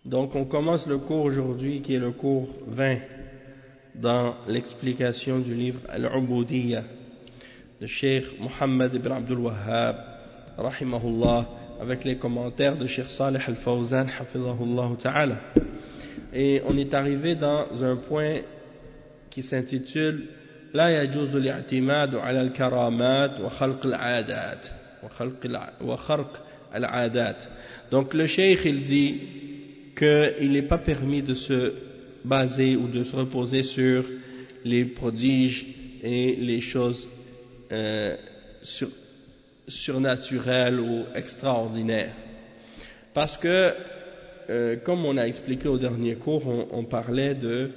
Donc on commence le cours aujourd'hui qui est le cours 20 dans l'explication du livre Al-Ubudiyya de Cheikh Mohammed ibn Abdul Wahhab rahimahullah avec les commentaires de Cheikh Salih Al-Fawzan hafidhahullah ta'ala. Et on est arrivé dans un point qui s'intitule La yajuzu li'atimadu ala al-karamat wa khalq al-adat wa khalq al-adat. Donc le Cheikh il dit qu'il n'est pas permis de se baser ou de se reposer sur les prodiges et les choses surnaturelles ou extraordinaires. Parce que, comme on a expliqué au dernier cours, on parlait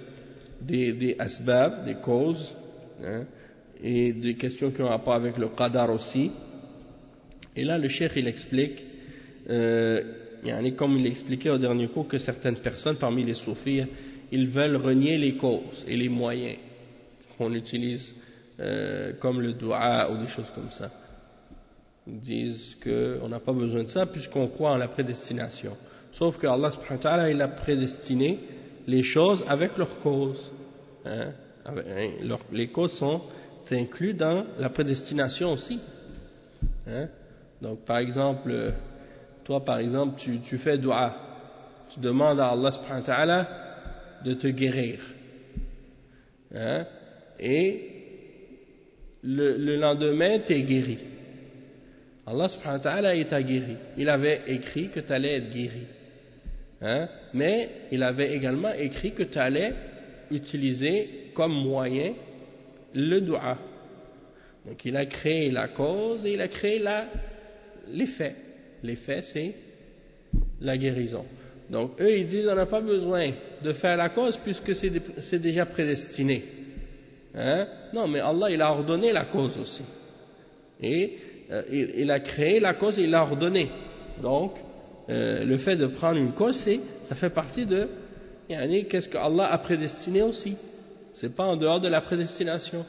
des asbab, des causes, hein, et des questions qui ont rapport avec le qadar aussi. Et là, le cheikh, il explique, comme il expliquait au dernier cours, que certaines personnes, parmi les soufis, ils veulent renier les causes et les moyens qu'on utilise comme le dua ou des choses comme ça. Ils disent qu'on n'a pas besoin de ça puisqu'on croit en la prédestination. Sauf que Allah subhanahu wa ta'ala, il a prédestiné les choses avec leurs causes. Hein? Les causes sont incluses dans la prédestination aussi. Hein? Donc par exemple, toi par exemple, tu fais dua. Tu demandes à Allah subhanahu wa ta'ala de te guérir. Hein? Et le lendemain, tu es guéri. Allah subhanahu wa ta'ala, il t'a guéri. Il avait écrit que tu allais être guéri. Hein? Mais il avait également écrit que tu allais utiliser comme moyen le dua. Donc il a créé la cause et il a créé l'effet. L'effet, c'est la guérison. Donc eux, ils disent on n'a pas besoin de faire la cause puisque c'est déjà prédestiné. Hein? Non, mais Allah, il a ordonné la cause aussi. Et il a créé la cause et il l'a ordonné. Donc, le fait de prendre une cause, ça fait partie de qu'est-ce que Allah a prédestiné aussi. C'est pas en dehors de la prédestination.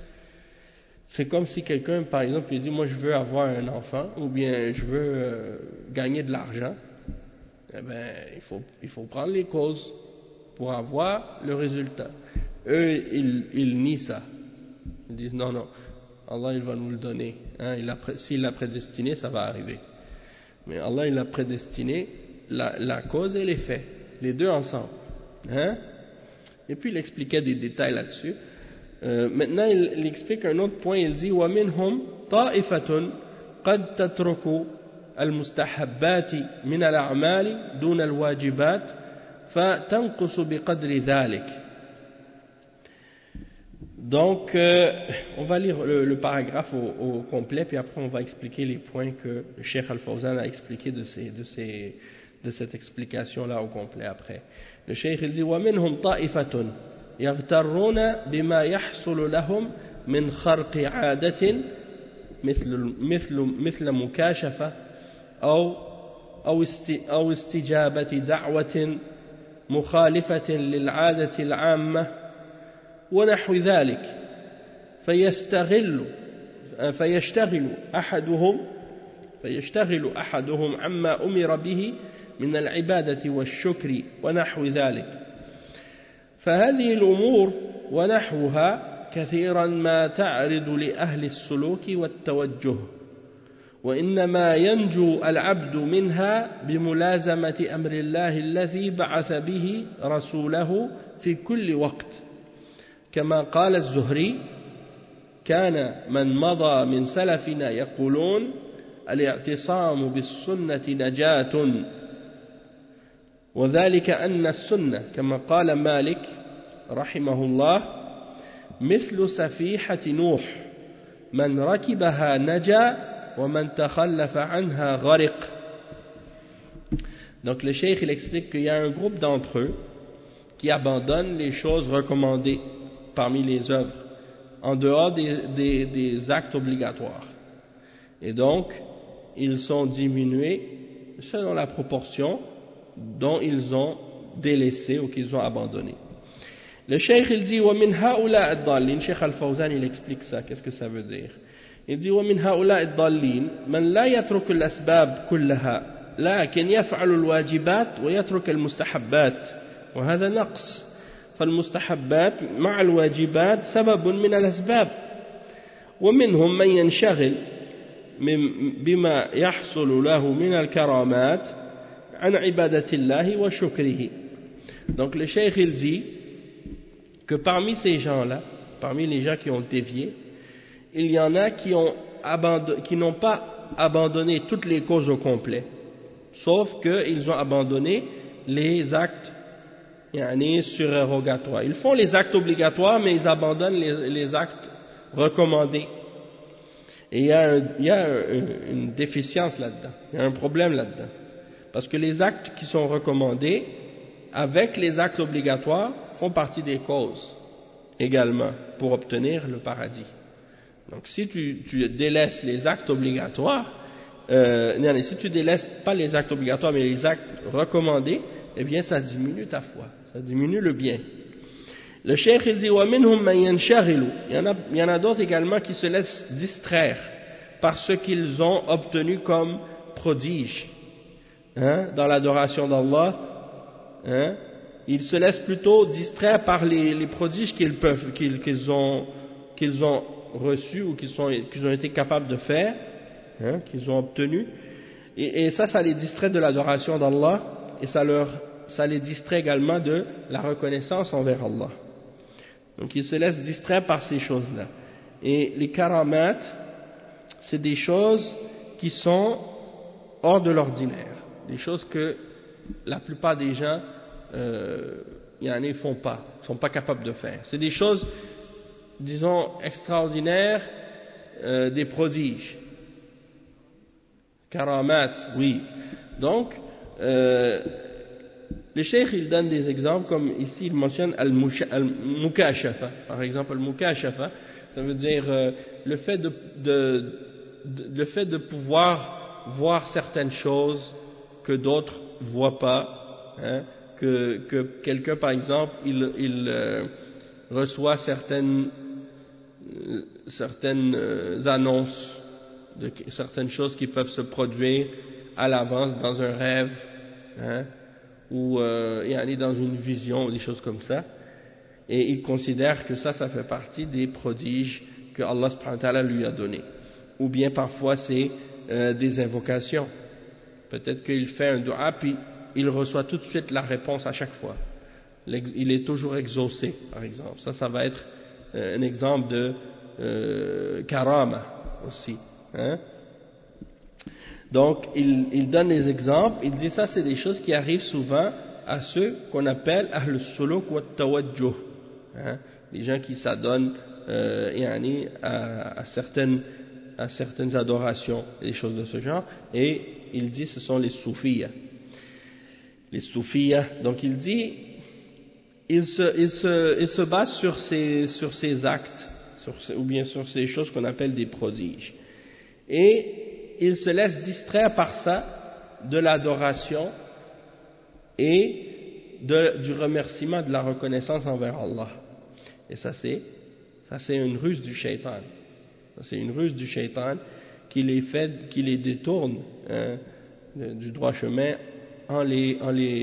C'est comme si quelqu'un, par exemple, il dit moi je veux avoir un enfant ou bien je veux gagner de l'argent. Eh ben, il faut prendre les causes pour avoir le résultat. Eux, ils nient ça. Ils disent non, Allah il va nous le donner. Hein, s'il l'a prédestiné, ça va arriver. Mais Allah il a prédestiné la cause et l'effet, les deux ensemble. Hein? Et puis il expliquait des détails là-dessus. Maintenant il explique un autre point, il dit وَمِنْهُمْ طَائِفَةٌ قَدْ تَتْرُكُ الْمُسْتَحَبَّاتِ مِنَ الْأَعْمَالِ دُونَ الْوَاجِبَاتِ فَتَنْقُصُ بِقَدْرِ ذَلِكَ. Donc, on va lire le paragraphe au complet, puis après on va expliquer les points que le Cheikh Al-Fawzan a expliqué de cette explication-là au complet après. Le Cheikh il dit وَمِنْهُمْ طَائِفَةٌ يَغْتَرُّونَ بِمَا يَحْصُلُ لَهُمْ مِنْ خَرْقِ عَادَةٍ مثل مكاشفة أو استجابة دعوة مخالفة للعادة العامة ونحو ذلك فيشتغل أحدهم عما أمر به من العبادة والشكر ونحو ذلك. فهذه الأمور ونحوها كثيرا ما تعرض لأهل السلوك والتوجه، وإنما ينجو العبد منها بملازمة أمر الله الذي بعث به رسوله في كل وقت، كما قال الزهري كان من مضى من سلفنا يقولون الاعتصام بالسنة نجاة، وذلك أن السنة كما قال مالك رحمه الله مثل سفيحة نوح من ركبها نجا ومن تخلف عنها غرق. Donc le cheikh il explique qu'il y a un groupe d'entre eux qui abandonnent les choses recommandées parmi les œuvres en dehors des actes obligatoires, et donc ils sont diminués selon la proportion dont ils ont délaissé ou qu'ils ont abandonné. Le cheikh il dit وَمِنْ هَؤُلَاءِ الضَّالِّينَ. Cheikh Al-Fawzan il explique ça, qu'est-ce que ça veut dire. Il dit وَمِنْ هَؤُلَاءِ الضَّالِّينَ مَنْ لَا يَتْرُكُ الْأَسْبَابِ كُلَّهَا لكن يفعل الواجبات ويترك المستحبات وهذا نقص فالمستحبات مع الواجبات سبب من الأسباب ومنهم من ينشغل بما يحصل له من الكرامات عن عبادة الله وشكره. Donc le cheikh il dit que parmi ces gens-là, parmi les gens qui ont dévié, il y en a qui n'ont pas abandonné toutes les causes au complet, sauf qu'ils ont abandonné les actes surérogatoires. Ils font les actes obligatoires, mais ils abandonnent les actes recommandés. Et il y a une déficience là-dedans, il y a un problème là-dedans. Parce que les actes qui sont recommandés, avec les actes obligatoires, font partie des causes également pour obtenir le paradis. Donc si tu délaisses les actes obligatoires, si tu délaisses pas les actes obligatoires mais les actes recommandés, eh bien ça diminue ta foi, ça diminue le bien. Le cheikh il dit وَمِنْهُمْ مَنْ يَنْشَغِلُ, il y en a d'autres également qui se laissent distraire par ce qu'ils ont obtenu comme prodige dans l'adoration d'Allah. Ils se laissent plutôt distraire par les prodiges qu'ils ont reçus ou qu'ils ont été capables de faire, qu'ils ont obtenus, et ça les distrait de l'adoration d'Allah, et ça les distrait également de la reconnaissance envers Allah. Donc ils se laissent distraire par ces choses-là. Et les karamat, c'est des choses qui sont hors de l'ordinaire, des choses que la plupart des gens font pas, sont pas capables de faire. C'est des choses, disons, extraordinaires, des prodiges. Karamat, oui. Donc, les cheikh, ils donnent des exemples, comme ici, ils mentionnent al-mukashafa. Par exemple, al-mukashafa, ça veut dire le fait de pouvoir voir certaines choses que d'autres ne voient pas, que quelqu'un, par exemple, il reçoit certaines annonces de certaines choses qui peuvent se produire à l'avance dans un rêve, ou dans une vision, ou des choses comme ça, et il considère que ça fait partie des prodiges que Allah subhanahu wa ta'ala lui a donnés. Ou bien parfois c'est des invocations. Peut-être qu'il fait un dua puis il reçoit tout de suite la réponse à chaque fois. Il est toujours exaucé, par exemple. Ça va être un exemple de karama aussi. Donc, il donne des exemples. Il dit ça, c'est des choses qui arrivent souvent à ceux qu'on appelle ahl suluk wa tawajjuh, les gens qui s'adonnent à certaines adorations, des choses de ce genre. Et il dit ce sont les soufiyas. Les soufiyas, donc il dit, il se base sur ces actes, ou bien sur ces choses qu'on appelle des prodiges. Et il se laisse distraire par ça de l'adoration et du remerciement, de la reconnaissance envers Allah. Et ça c'est une ruse du shaitan. C'est une ruse du shaitan qui les détourne du droit chemin en les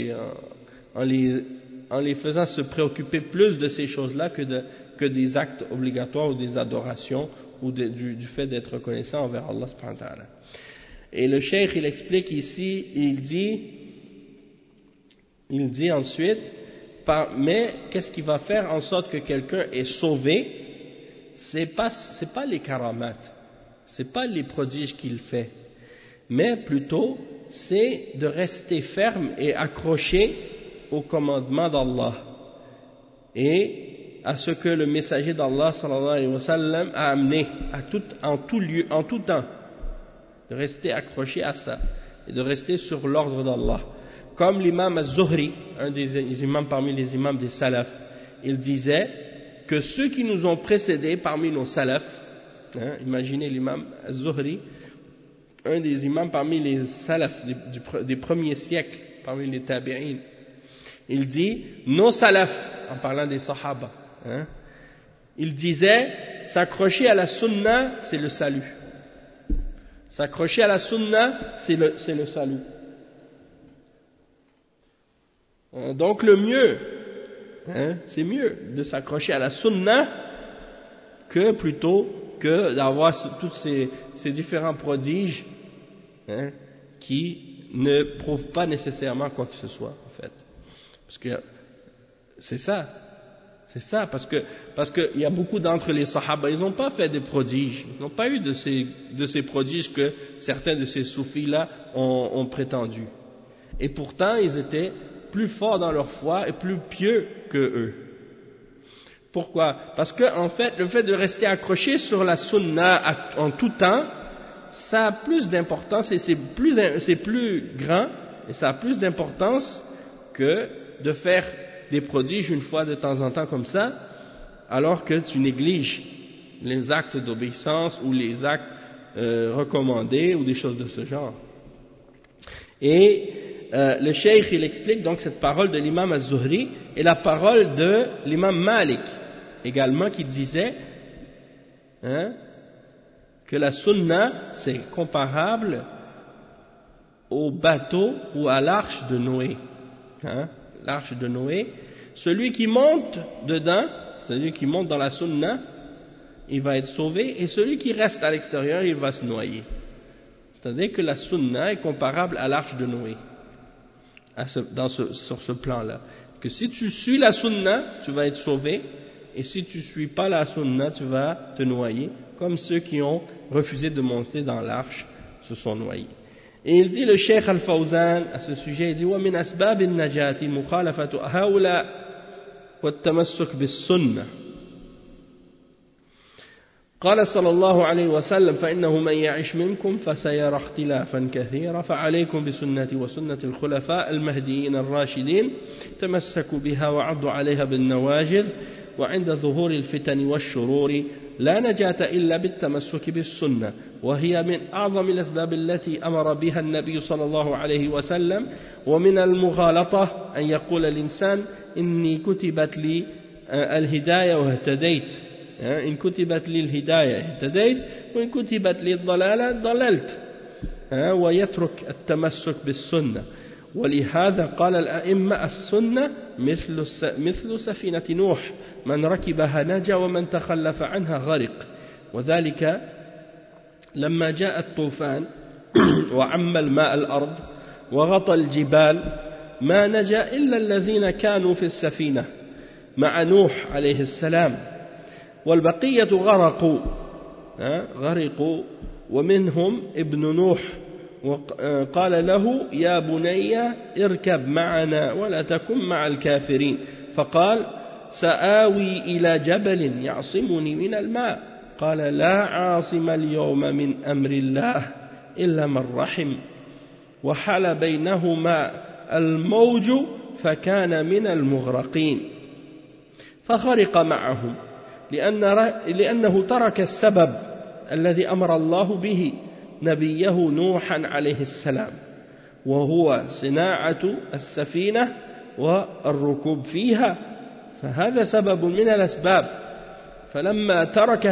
faisant se préoccuper plus de ces choses-là que des actes obligatoires ou des adorations ou du fait d'être reconnaissant envers Allah subhanahu wa ta'ala. Et le cheikh il explique ici, il dit ensuite, mais qu'est-ce qui va faire en sorte que quelqu'un est sauvé? C'est pas les karamat, c'est pas les prodiges qu'il fait, mais plutôt c'est de rester ferme et accroché au commandement d'Allah et à ce que le messager d'Allah sallallahu alayhi wa sallam a amené en tout lieu, en tout temps, de rester accroché à ça et de rester sur l'ordre d'Allah. Comme l'imam Az-Zuhri, un des imams parmi les imams des salafs, il disait que ceux qui nous ont précédés parmi nos salafs, imaginez l'imam Az-Zuhri, un des imams parmi les salafs des premiers siècles, parmi les tabi'in, il dit, nos salafs, en parlant des sahaba, il disait, s'accrocher à la sunna, c'est le salut. S'accrocher à la sunna, c'est le salut. Donc le mieux, c'est mieux de s'accrocher à la sunna que plutôt que d'avoir tous ces différents prodiges qui ne prouvent pas nécessairement quoi que ce soit en fait. Parce que c'est ça, parce que il y a beaucoup d'entre les sahaba, ils n'ont pas fait des prodiges, ils n'ont pas eu de ces prodiges que certains de ces soufis là ont prétendu. Et pourtant ils étaient plus forts dans leur foi et plus pieux que eux. Pourquoi? Parce que en fait, le fait de rester accroché sur la sunna en tout temps, ça a plus d'importance et c'est plus grand et ça a plus d'importance que de faire des prodiges une fois de temps en temps comme ça, alors que tu négliges les actes d'obéissance ou les actes recommandés ou des choses de ce genre. Et le cheikh il explique donc cette parole de l'imam Az-Zuhri et la parole de l'imam Malik également qui disait que la sunna c'est comparable au bateau ou à l'arche de Noé. L'arche de Noé, celui qui monte dedans, celui qui monte dans la sunna, il va être sauvé, et celui qui reste à l'extérieur, il va se noyer. C'est-à-dire que la sunna est comparable à l'arche de Noé, sur ce plan-là. Que si tu suis la sunna, tu vas être sauvé, et si tu ne suis pas la sunna, tu vas te noyer, comme ceux qui ont refusé de monter dans l'arche se sont noyés. Et il dit le Cheikh Al-Fawzan à ce sujet, il dit وَمِنْ أَسْبَابِ النَّجَاةِ مُخَالَفَةُ هَؤُلَاءِ وَالتَّمَسُّكْ بِالسُّنَّةِ قال صلى الله عليه وسلم فإنه من يعش منكم فسيرى اختلافا كثيرا فعليكم بسنتي وسنة الخلفاء المهديين الراشدين تمسكوا بها وعضوا عليها بالنواجذ وعند ظهور الفتن والشرور لا نجاة إلا بالتمسك بالسنة وهي من أعظم الأسباب التي أمر بها النبي صلى الله عليه وسلم ومن المغالطة أن يقول الإنسان إني كتبت لي الهداية واهتديت إن كتبت لي الهداية اهتديت وإن كتبت لي الضلالة ضللت ويترك التمسك بالسنة ولهذا قال الأئمة السنة مثل سفينة نوح من ركبها نجا ومن تخلف عنها غرق وذلك لما جاء الطوفان وعم الماء الأرض وغطى الجبال ما نجا إلا الذين كانوا في السفينة مع نوح عليه السلام والبقية غرقوا ومنهم ابن نوح وقال له يا بني اركب معنا ولا تكن مع الكافرين فقال سآوي إلى جبل يعصمني من الماء قال لا عاصم اليوم من أمر الله إلا من رحم وحل بينهما الموج فكان من المغرقين فغرق معهم لأنه ترك السبب الذي أمر الله به نبيه نوحا عليه السلام وهو صناعة السفينة والركوب فيها فهذا سبب من الأسباب فلما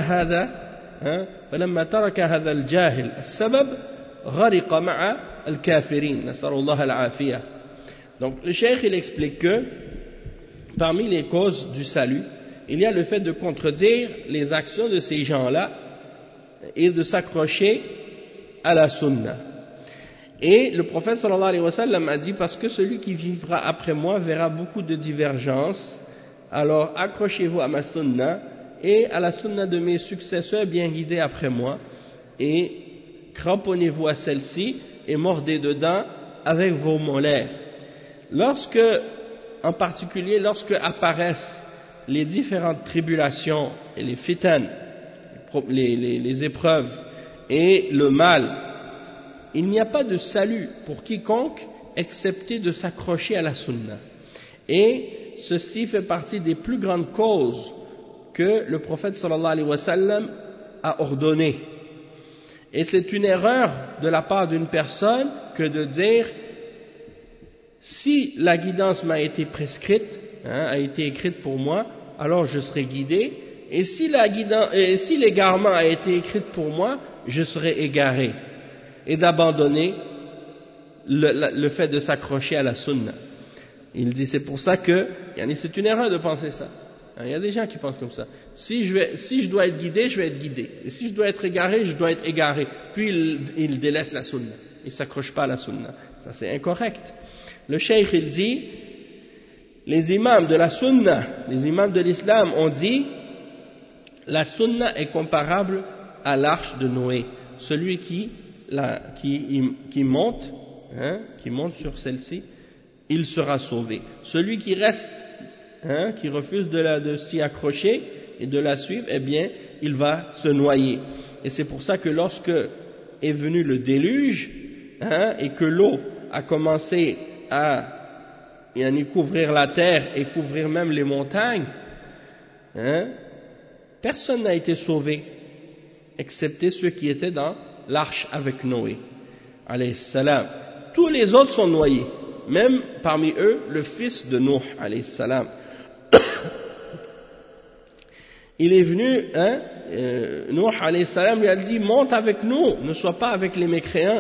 ترك هذا الجاهل السبب غرق مع الكافرين نسأل الله العافية. Donc le cheikh il explique que parmi les causes du salut il y a le fait de contredire les actions de ces gens-là et de s'accrocher à la sunna. Et le prophète sallallahu alayhi wa sallam a dit parce que celui qui vivra après moi verra beaucoup de divergences, alors accrochez-vous à ma sunna et à la sunna de mes successeurs bien guidés après moi et cramponnez-vous à celle-ci et mordez dedans avec vos molaires. En particulier lorsque apparaissent les différentes tribulations et les fitan, les épreuves et le mal, il n'y a pas de salut pour quiconque excepté de s'accrocher à la sunna. Et ceci fait partie des plus grandes causes que le prophète sallallahu alayhi wa sallam a ordonné. Et c'est une erreur de la part d'une personne que de dire si la guidance m'a été prescrite, a été écrite pour moi, alors je serai guidé, et si l'égarement a été écrit pour moi, je serai égaré, et d'abandonner le fait de s'accrocher à la sunna. Il dit c'est pour ça que c'est une erreur de penser ça. Il y a des gens qui pensent comme ça. Si je dois être guidé, je vais être guidé. Et si je dois être égaré, je dois être égaré. Puis il délaisse la sunna. Il ne s'accroche pas à la sunna. Ça c'est incorrect. Le cheikh il dit, les imams de la sunna, les imams de l'islam ont dit, la sunna est comparable à l'arche de Noé. Celui qui monte sur celle-ci, il sera sauvé. Celui qui reste, qui refuse de s'y accrocher et de la suivre, eh bien, il va se noyer. Et c'est pour ça que lorsque est venu le déluge, et que l'eau a commencé à couvrir la terre et couvrir même les montagnes, personne n'a été sauvé, excepté ceux qui étaient dans l'arche avec Noé, alayhi salam. Tous les autres sont noyés, même parmi eux le fils de Nuh, alayhi salam. Il est venu, Nuh alayhi salam lui a dit, monte avec nous, ne sois pas avec les mécréants.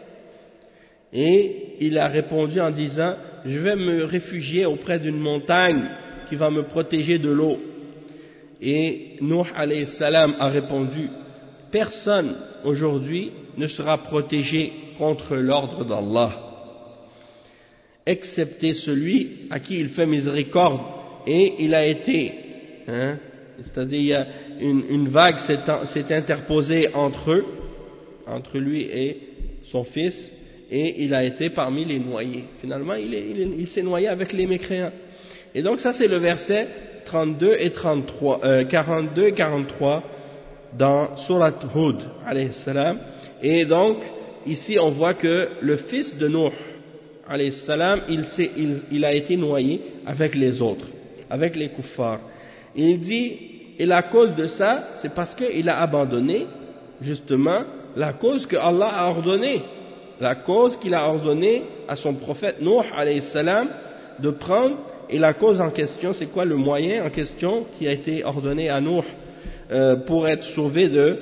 Et il a répondu en disant, je vais me réfugier auprès d'une montagne qui va me protéger de l'eau. Et Nuh alayhi salam a répondu, personne aujourd'hui ne sera protégé contre l'ordre d'Allah, excepté celui à qui il fait miséricorde. Et il a été, c'est-à-dire il y a une vague s'est interposée entre lui et son fils, et il a été parmi les noyés. Finalement, il s'est noyé avec les mécréants. Et donc ça c'est le verset 42 et 42 et 43 dans Surat Hud, alayhi salam. Et donc ici on voit que le fils de Nuh, alayhi salam, il a été noyé avec les autres, avec les kuffars. Il dit, et la cause de ça, c'est parce qu'il a abandonné justement la cause que Allah a ordonnée, la cause qu'il a ordonné à son prophète Nuh alayhi salam de prendre. Et la cause en question, c'est quoi? Le moyen en question qui a été ordonné à Nuh pour être sauvé de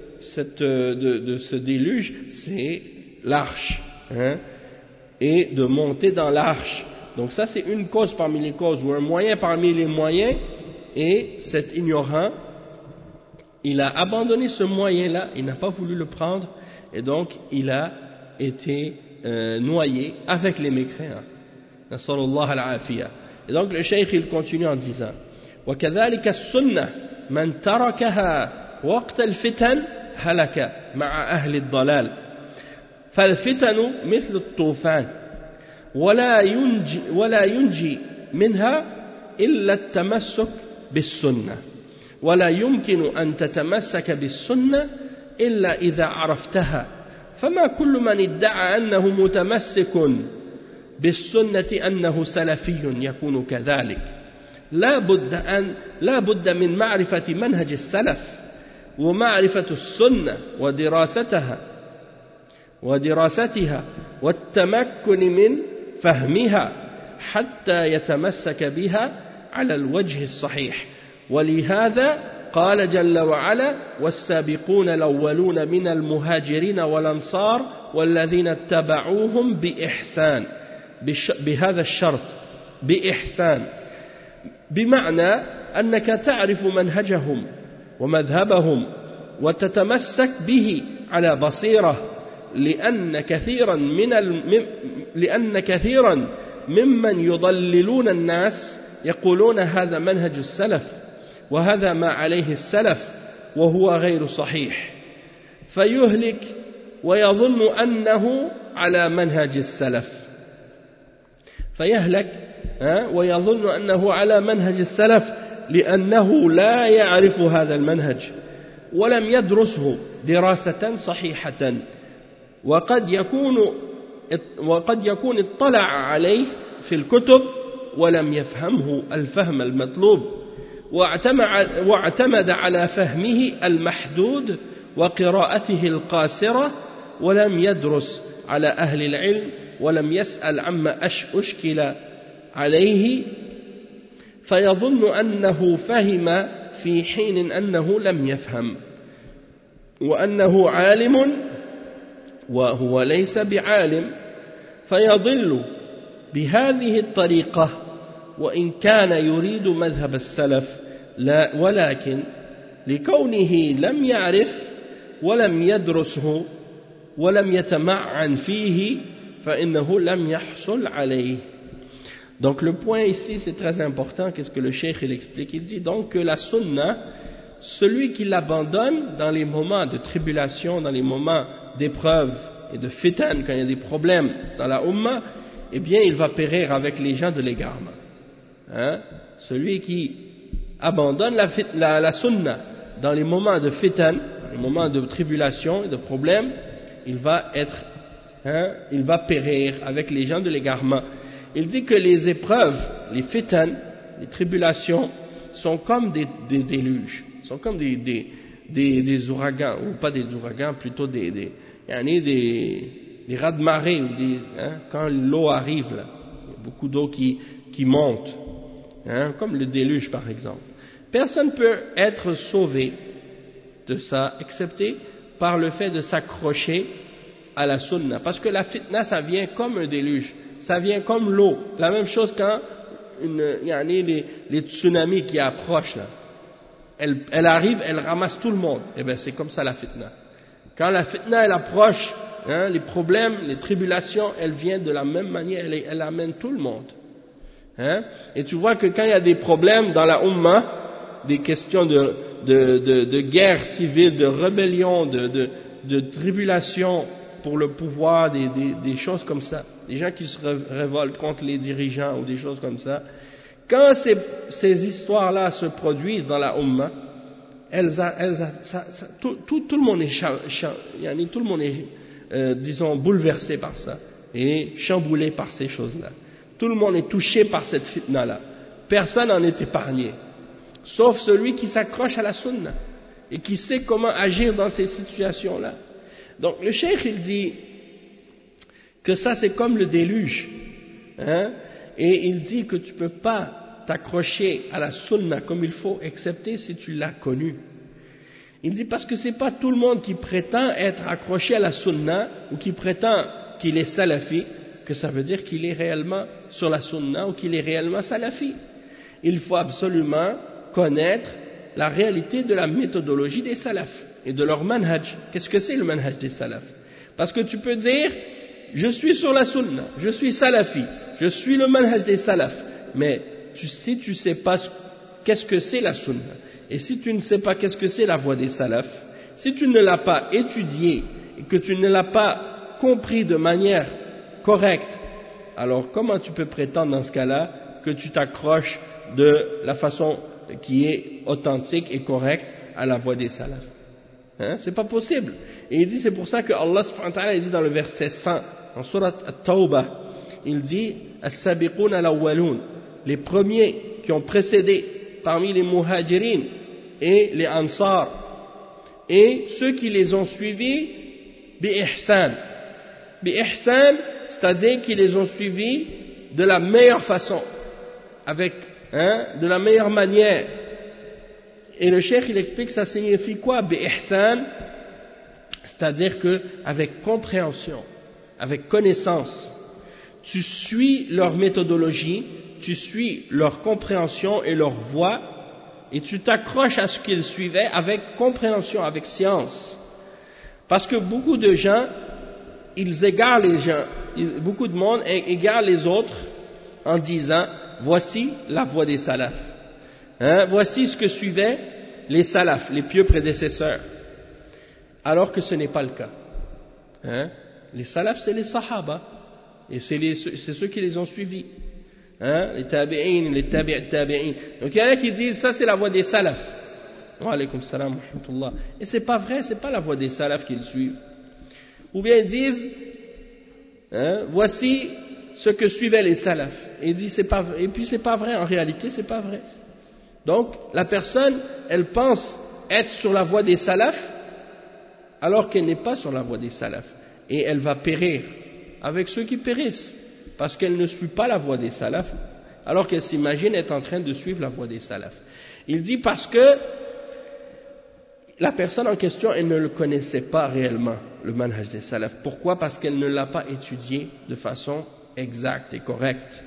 ce déluge, c'est l'arche, et de monter dans l'arche. Donc ça c'est une cause parmi les causes, ou un moyen parmi les moyens. Et cet ignorant, il a abandonné ce moyen-là, il n'a pas voulu le prendre, et donc il a été noyé avec les mécréants. Nasallallahu al-afiyah. Et donc le cheikh il continue en disant, وكذلك السنة من تركها وقت الفتن هلك مع أهل الضلال فالفتن مثل الطوفان ولا ينجي منها إلا التمسك بالسنة ولا يمكن أن تتمسك بالسنة إلا إذا عرفتها فما كل من ادعى أنه متمسك بالسنة أنه سلفي يكون كذلك لا بد من معرفة منهج السلف ومعرفة السنة ودراستها والتمكن من فهمها حتى يتمسك بها على الوجه الصحيح. ولهذا قال جل وعلا والسابقون الأولون من المهاجرين والأنصار والذين اتبعوهم بإحسان بهذا الشرط بإحسان، بمعنى أنك تعرف منهجهم ومذهبهم وتتمسك به على بصيرة، لأن كثيرا ممن يضللون الناس يقولون هذا منهج السلف وهذا ما عليه السلف وهو غير صحيح، فيهلك ويظن أنه على منهج السلف ويظن أنه على منهج السلف لأنه لا يعرف هذا المنهج ولم يدرسه دراسة صحيحة، وقد يكون اطلع عليه في الكتب ولم يفهمه الفهم المطلوب واعتمد على فهمه المحدود وقراءته القاصرة ولم يدرس على أهل العلم ولم يسأل عما أشكل عليه، فيظن أنه فهم في حين أنه لم يفهم، وأنه عالم وهو ليس بعالم، فيضل بهذه الطريقة وإن كان يريد مذهب السلف ولكن لكونه لم يعرف ولم يدرسه ولم يتمعن فيه فإنه لم يحصل عليه. Donc le point ici c'est très important, qu'est-ce que le cheikh il explique? Il dit donc que la sunna, celui qui l'abandonne dans les moments de tribulation, dans les moments d'épreuve et de fitan, quand il y a des problèmes dans la umma, eh bien il va périr avec les gens de l'égarement. Hein? Celui qui abandonne la sunna dans les moments de fitan, dans les moments de tribulation et de problèmes, il va périr avec les gens de l'égarement. Il dit que les épreuves, les fitan, les tribulations, sont comme des déluges, sont comme des ouragans, ou pas des ouragans, plutôt des raz-de-marée, quand l'eau arrive, là, il y a beaucoup d'eau qui monte, comme le déluge par exemple. Personne ne peut être sauvé de ça, excepté par le fait de s'accrocher à la sunna, parce que la fitna, ça vient comme un déluge, ça vient comme l'eau. La même chose quand les tsunamis qui approchent là, elle arrive, elle ramasse tout le monde. Et bien c'est comme ça la fitna. Quand la fitna elle approche, les problèmes, les tribulations, elle vient de la même manière, elle amène tout le monde. Et tu vois que quand il y a des problèmes dans la umma, des questions de guerre civile, de rébellion, de tribulation pour le pouvoir, des choses comme ça, des gens qui se révoltent contre les dirigeants ou des choses comme ça, quand ces histoires-là se produisent dans la umma, tout le monde est, tout le monde est disons, bouleversé par ça et chamboulé par ces choses-là. Tout le monde est touché par cette fitna-là. Personne n'en est épargné, sauf celui qui s'accroche à la sunna et qui sait comment agir dans ces situations-là. Donc le cheikh il dit que ça c'est comme le déluge, et il dit que tu ne peux pas t'accrocher à la sunna comme il faut, excepté si tu l'as connue. Il dit parce que c'est pas tout le monde qui prétend être accroché à la sunna ou qui prétend qu'il est salafi, que ça veut dire qu'il est réellement sur la sunna ou qu'il est réellement salafi. Il faut absolument connaître la réalité de la méthodologie des salafs et de leur manhaj. Qu'est-ce que c'est le manhaj des salafs? Parce que tu peux dire je suis sur la sunna, je suis salafi, je suis le manhaj des salafs, mais si tu ne sais pas qu'est-ce que c'est la sunna, et si tu ne sais pas qu'est-ce que c'est la voie des salafs, si tu ne l'as pas étudié et que tu ne l'as pas compris de manière correcte, alors comment tu peux prétendre dans ce cas-là que tu t'accroches de la façon qui est authentique et correcte à la voie des salafs? C'est pas possible. Et il dit, c'est pour ça que Allah subhanahu wa ta'ala dit dans le verset 100 en surat At-Tawbah, il dit As-sabiqun al-awwalun, les premiers qui ont précédé parmi les muhajirin et les ansar, et ceux qui les ont suivis bi-ihsan, c'est-à-dire qui les ont suivis de la meilleure façon, avec de la meilleure manière. Et le cheikh il explique ça signifie quoi bi-ihsan, c'est-à-dire que avec compréhension, avec connaissance, tu suis leur méthodologie, tu suis leur compréhension et leur voie, et tu t'accroches à ce qu'ils suivaient avec compréhension, avec science. Parce que beaucoup de gens, ils égarent les gens, beaucoup de monde égare les autres en disant voici la voie des salafs, voici ce que suivaient les salafs, les pieux prédécesseurs, alors que ce n'est pas le cas. Les salafs c'est les sahaba, et c'est ceux qui les ont suivis, les tabi'in, les tabi'in. Donc il y en a qui disent ça c'est la voie des salafs. Wa alaykum salam wa rahmatullah. Et c'est pas vrai, c'est pas la voie des salafs qu'ils suivent. Ou bien ils disent voici ce que suivaient les salafs. Et dit c'est pas vrai. Et puis c'est pas vrai, en réalité c'est pas vrai. Donc la personne elle pense être sur la voie des salafs alors qu'elle n'est pas sur la voie des salafs, et elle va périr avec ceux qui périssent parce qu'elle ne suit pas la voie des salafs alors qu'elle s'imagine être en train de suivre la voie des salafs. Il dit parce que la personne en question elle ne le connaissait pas réellement, le manhaj des salafs. Pourquoi? Parce qu'elle ne l'a pas étudié de façon exact et correct.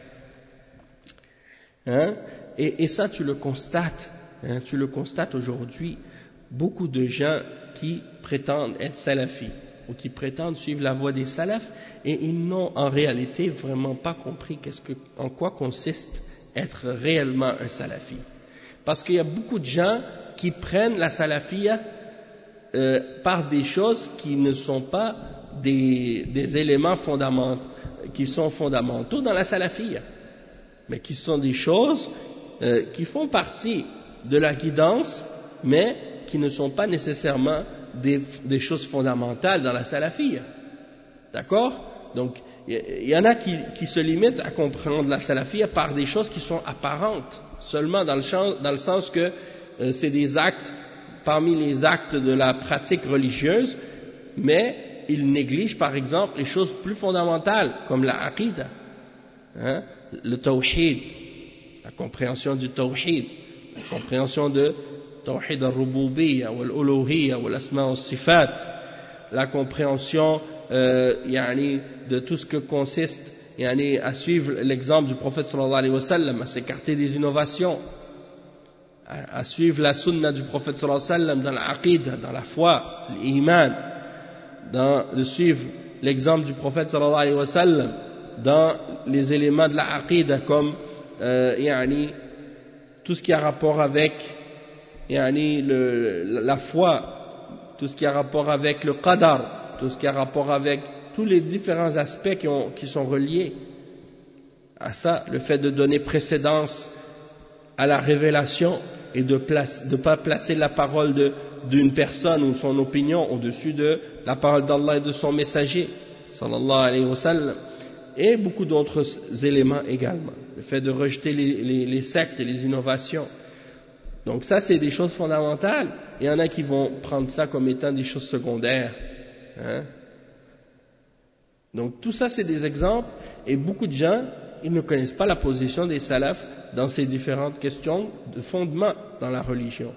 Hein? Et ça, tu le constates. Hein? Tu le constates aujourd'hui. Beaucoup de gens qui prétendent être salafis ou qui prétendent suivre la voie des salafs et ils n'ont en réalité vraiment pas compris en quoi consiste être réellement un salafi. Parce qu'il y a beaucoup de gens qui prennent la salafia par des choses qui ne sont pas des éléments fondamentaux, qui sont fondamentaux dans la salafia, mais qui sont des choses qui font partie de la guidance, mais qui ne sont pas nécessairement des choses fondamentales dans la salafia. D'accord? Donc, il y en a qui se limitent à comprendre la salafia par des choses qui sont apparentes, seulement dans le sens que c'est des actes, parmi les actes de la pratique religieuse, mais ils négligent par exemple les choses plus fondamentales, comme la aqidah, hein, le tawhid, la compréhension du tawhid, la compréhension de tawhid al-rububiyya wal-uluhiyya wal-asma wal-sifat, la compréhension de tout ce que consiste à suivre l'exemple du prophète sallallahu alayhi wa sallam, à s'écarter des innovations, à suivre la sunna du prophète sallallahu alayhi wa sallam dans l'aqida, dans la foi, l'iman, de suivre l'exemple du prophète sallallahu alayhi wa sallam dans les éléments de la aqida comme tout ce qui a rapport avec la foi, tout ce qui a rapport avec le qadar, tout ce qui a rapport avec tous les différents aspects qui sont reliés à ça, le fait de donner précédence à la révélation et de pas placer la parole d'une personne ou son opinion au-dessus de la parole d'Allah et de son messager, sallallahu alayhi wa sallam, et beaucoup d'autres éléments également. Le fait de rejeter les sectes et les innovations. Donc ça, c'est des choses fondamentales. Il y en a qui vont prendre ça comme étant des choses secondaires. Hein? Donc tout ça, c'est des exemples, et beaucoup de gens, ils ne connaissent pas la position des salafs dans ces différentes questions de fondement dans la religion.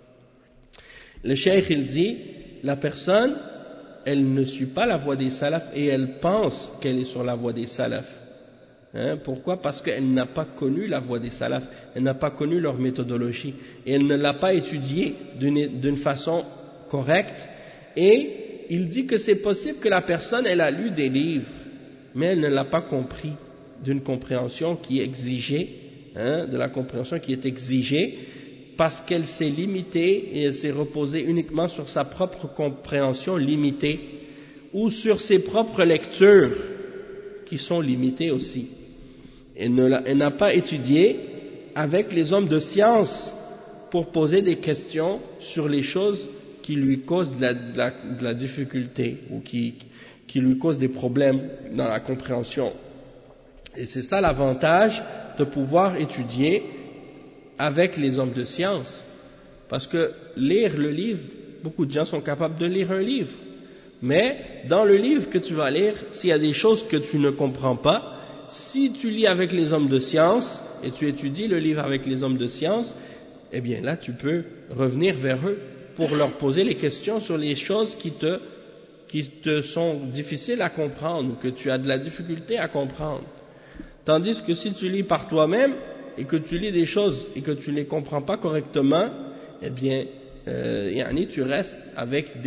Le cheikh, il dit, la personne, elle ne suit pas la voie des salafs et elle pense qu'elle est sur la voie des salafs. Hein? Pourquoi? Parce qu'elle n'a pas connu la voie des salafs, elle n'a pas connu leur méthodologie, et elle ne l'a pas étudiée d'une façon correcte, et il dit que c'est possible que la personne, elle a lu des livres, mais elle ne l'a pas compris d'une compréhension qui est exigée, de la compréhension qui est exigée, parce qu'elle s'est limitée et elle s'est reposée uniquement sur sa propre compréhension limitée, ou sur ses propres lectures, qui sont limitées aussi. Elle n'a pas étudié avec les hommes de science pour poser des questions sur les choses qui lui causent de la difficulté ou qui lui causent des problèmes dans la compréhension. Et c'est ça l'avantage de pouvoir étudier avec les hommes de science. Parce que lire le livre, beaucoup de gens sont capables de lire un livre. Mais dans le livre que tu vas lire, s'il y a des choses que tu ne comprends pas, si tu lis avec les hommes de science et tu étudies le livre avec les hommes de science, eh bien là tu peux revenir vers eux pour leur poser les questions sur les choses qui te sont difficiles à comprendre ou que tu as de la difficulté à comprendre. Tandis que si tu lis par toi-même et que tu lis des choses et que tu ne les comprends pas correctement, eh bien, tu restes avec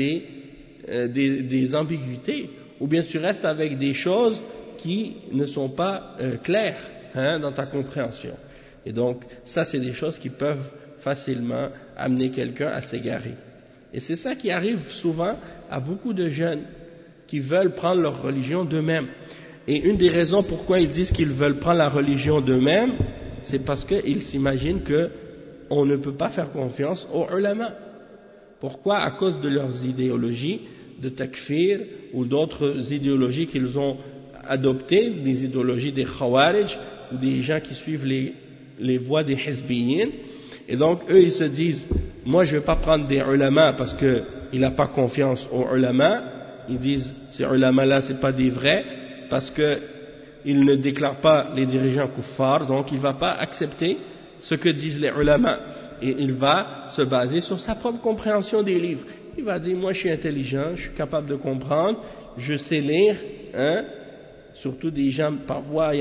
des ambiguïtés, ou bien tu restes avec des choses qui ne sont pas claires dans ta compréhension. Et donc, ça, c'est des choses qui peuvent facilement amener quelqu'un à s'égarer. Et c'est ça qui arrive souvent à beaucoup de jeunes qui veulent prendre leur religion d'eux-mêmes. Et une des raisons pourquoi ils disent qu'ils veulent prendre la religion d'eux-mêmes, c'est parce qu'ils s'imaginent qu'on ne peut pas faire confiance aux ulama. Pourquoi? À cause de leurs idéologies de takfir ou d'autres idéologies qu'ils ont adoptées, des idéologies des khawarij ou des gens qui suivent les voies des hizbiyin. Et donc eux ils se disent, moi je ne vais pas prendre des ulama parce qu'il n'a pas confiance aux ulama. Ils disent, ces ulama là c'est pas des vrais, parce qu'ils ne déclarent pas les dirigeants kuffar, donc il ne va pas accepter ce que disent les ulama, et il va se baser sur sa propre compréhension des livres. Il va dire, moi je suis intelligent, je suis capable de comprendre, je sais lire, surtout des gens parfois,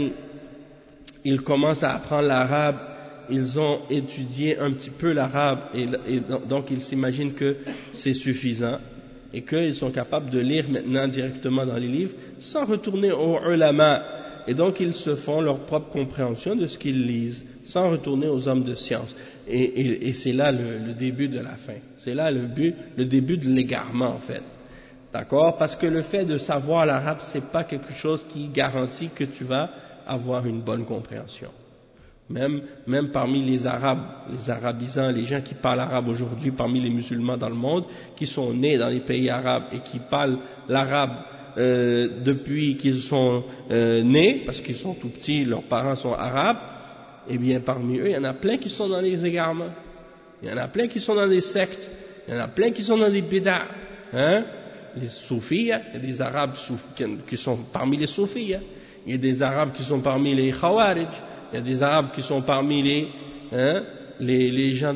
ils commencent à apprendre l'arabe, ils ont étudié un petit peu l'arabe et donc ils s'imaginent que c'est suffisant et qu'ils sont capables de lire maintenant directement dans les livres sans retourner aux ulama, et donc ils se font leur propre compréhension de ce qu'ils lisent sans retourner aux hommes de science, et c'est là le début de la fin, c'est là le début de l'égarement en fait, d'accord, parce que le fait de savoir l'arabe c'est pas quelque chose qui garantit que tu vas avoir une bonne compréhension. Même parmi les Arabes, les arabisants, les gens qui parlent arabe aujourd'hui, parmi les musulmans dans le monde, qui sont nés dans les pays arabes et qui parlent l'arabe depuis qu'ils sont nés, parce qu'ils sont tout petits, leurs parents sont arabes, eh bien parmi eux, il y en a plein qui sont dans les égarements, il y en a plein qui sont dans des sectes, il y en a plein qui sont dans des bid'a, les soufis, il y a des arabes qui sont parmi les soufis, il y a des arabes qui sont parmi les khawarij, il y a des arabes qui sont parmi les gens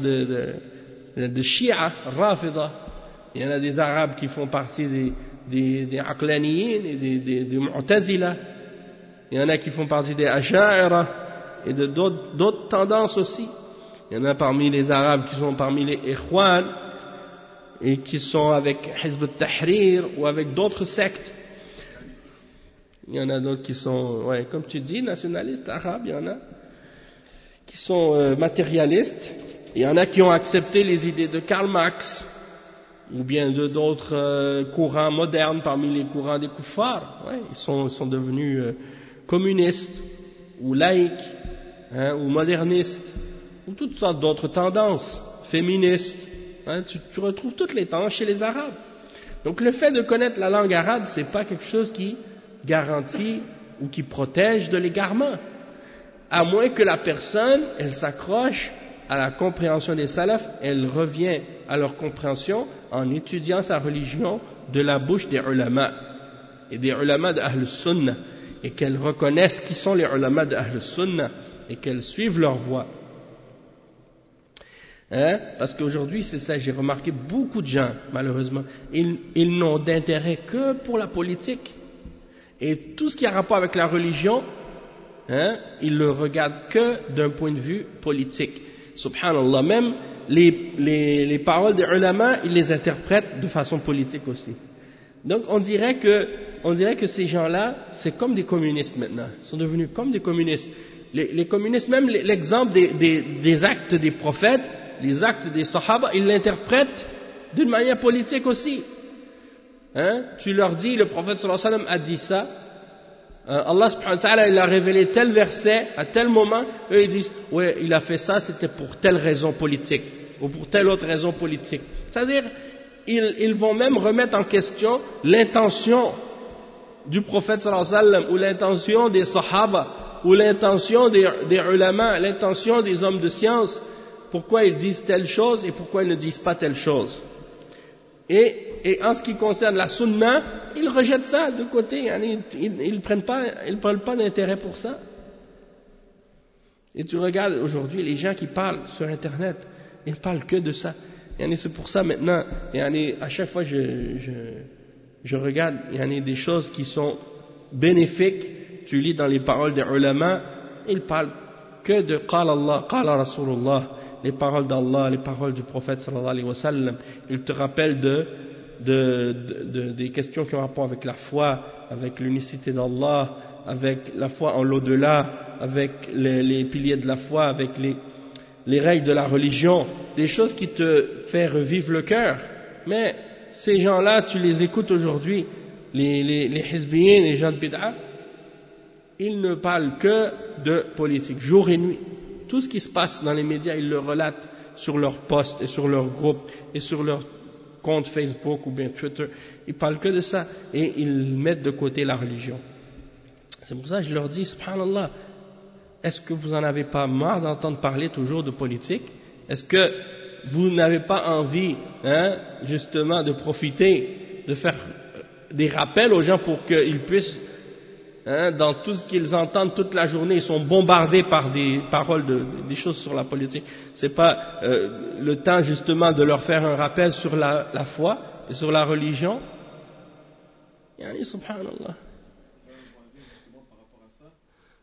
de Shia, Rafida. Il y en a des arabes qui font partie des Aqlaniyin et des Mu'tazila. Il y en a qui font partie des Asha'ira et de d'autres tendances aussi. Il y en a parmi les arabes qui sont parmi les Ikhwan et qui sont avec Hizb al-Tahrir ou avec d'autres sectes. Il y en a d'autres qui sont, comme tu dis, nationalistes arabes, il y en a qui sont matérialistes, il y en a qui ont accepté les idées de Karl Marx, ou bien de d'autres courants modernes parmi les courants des kuffars, ils sont devenus communistes, ou laïcs, ou modernistes, ou toutes sortes d'autres tendances, féministes, tu retrouves toutes les tendances chez les arabes. Donc le fait de connaître la langue arabe, c'est pas quelque chose qui garantit ou qui protège de l'égarement, à moins que la personne, elle s'accroche à la compréhension des salafs, elle revient à leur compréhension en étudiant sa religion de la bouche des ulama, et des ulama de Ahl Sunnah, et qu'elle reconnaisse qui sont les ulama de Ahl Sunnah, et qu'elle suive leur voie. Parce qu'aujourd'hui, c'est ça, j'ai remarqué beaucoup de gens, malheureusement, ils n'ont d'intérêt que pour la politique. Et tout ce qui a rapport avec la religion, ils le regardent que d'un point de vue politique. Subhanallah, même les paroles des ulama, ils les interprètent de façon politique aussi. Donc on dirait que ces gens-là, c'est comme des communistes maintenant. Ils sont devenus comme des communistes. Les communistes, même l'exemple des actes des prophètes, les actes des sahaba, ils l'interprètent d'une manière politique aussi. Tu leur dis, le prophète sallallahu alayhi wa sallam a dit ça, Allah subhanahu wa ta'ala il a révélé tel verset à tel moment, eux ils disent ouais il a fait ça c'était pour telle raison politique ou pour telle autre raison politique, c'est-à-dire ils vont même remettre en question l'intention du prophète sallallahu alayhi wa sallam ou l'intention des sahaba ou l'intention des ulama, l'intention des hommes de science, pourquoi ils disent telle chose et pourquoi ils ne disent pas telle chose. Et en ce qui concerne la sunna, ils rejettent ça de côté, ils ne prennent pas d'intérêt pour ça. Et tu regardes aujourd'hui les gens qui parlent sur internet, ils parlent que de ça. C'est pour ça maintenant, à chaque fois je regarde, il y a des choses qui sont bénéfiques, tu lis dans les paroles des ulama, ils parlent que de qala Allah, qala Rasulullah, les paroles d'Allah, les paroles du prophète sallallahu alayhi wa sallam. Ils te rappellent des questions qui ont rapport avec la foi, avec l'unicité d'Allah, avec la foi en l'au-delà, avec les piliers de la foi, avec les règles de la religion, des choses qui te font revivre le cœur. Mais ces gens-là, tu les écoutes aujourd'hui, les hizbiyin, les gens de bid'a, ils ne parlent que de politique, jour et nuit. Tout ce qui se passe dans les médias, ils le relatent sur leurs posts et sur leurs groupes et sur leurs comptes Facebook ou bien Twitter. Ils parlent que de ça et ils mettent de côté la religion. C'est pour ça que je leur dis, subhanallah, est-ce que vous n'en avez pas marre d'entendre parler toujours de politique? Est-ce que vous n'avez pas envie, justement, de profiter, de faire des rappels aux gens pour qu'ils puissent, dans tout ce qu'ils entendent toute la journée, ils sont bombardés par des paroles, des choses sur la politique. C'est pas le temps justement de leur faire un rappel sur la foi et sur la religion. Subhanallah.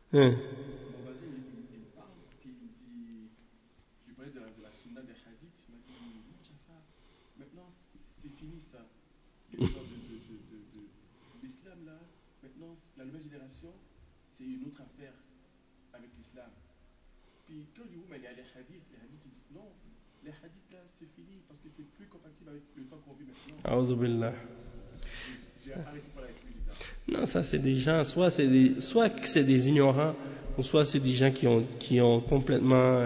Hein. Mon voisin, il parle, puis il dit, je lui parlais de la sunna des hadiths, il m'a dit, non, Jafar, maintenant c'est fini ça. L'histoire de l'islam là, maintenant la nouvelle génération, c'est une autre affaire avec l'islam. Puis quand je dis, mais il y a les hadiths ils disent, non, les hadiths là c'est fini parce que c'est plus compatible avec le temps qu'on vit maintenant. A'udhu billah. J'ai arrêté de parler avec lui, j'ai dit, Non, ça c'est des gens, soit que c'est des ignorants, ou soit c'est des gens qui ont complètement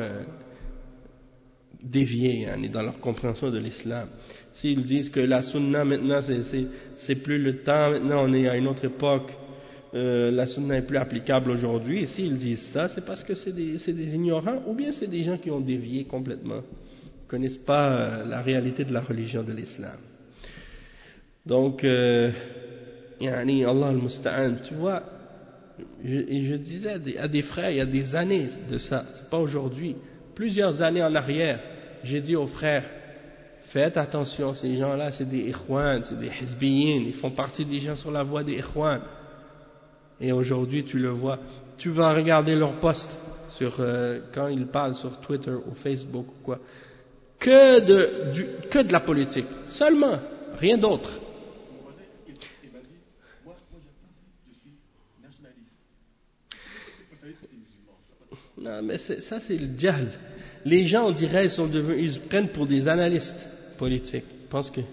dévié dans leur compréhension de l'islam. S'ils disent que la sunna maintenant c'est plus le temps, maintenant on est à une autre époque, la sunna est plus applicable aujourd'hui, et s'ils disent ça, c'est parce que c'est des ignorants, ou bien c'est des gens qui ont dévié complètement, ne connaissent pas la réalité de la religion de l'islam. Donc, Yani Allah al-Musta'an, tu vois, je disais à des frères, il y a des années de ça, c'est pas aujourd'hui, plusieurs années en arrière, j'ai dit aux frères, faites attention, ces gens-là, c'est des ikhwan, c'est des hizbiyin, ils font partie des gens sur la voie des ikhwan. Et aujourd'hui, tu le vois, tu vas regarder leurs posts quand ils parlent sur Twitter ou Facebook ou quoi, que de la politique, seulement, rien d'autre. mon voisin, il m'a dit, moi je suis nationaliste. Vous savez que tu es musulman, ça va pas. Non, mais ça c'est le djahil. Les gens, on dirait, ils se prennent pour des analystes politiques. Ils pensent que...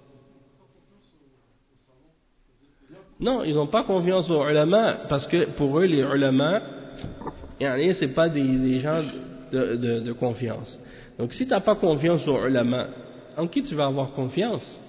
Non, ils n'ont pas confiance aux ulama, parce que pour eux, les ulama, c'est pas des gens de confiance. Donc si tu n'as pas confiance aux ulama, en qui tu vas avoir confiance?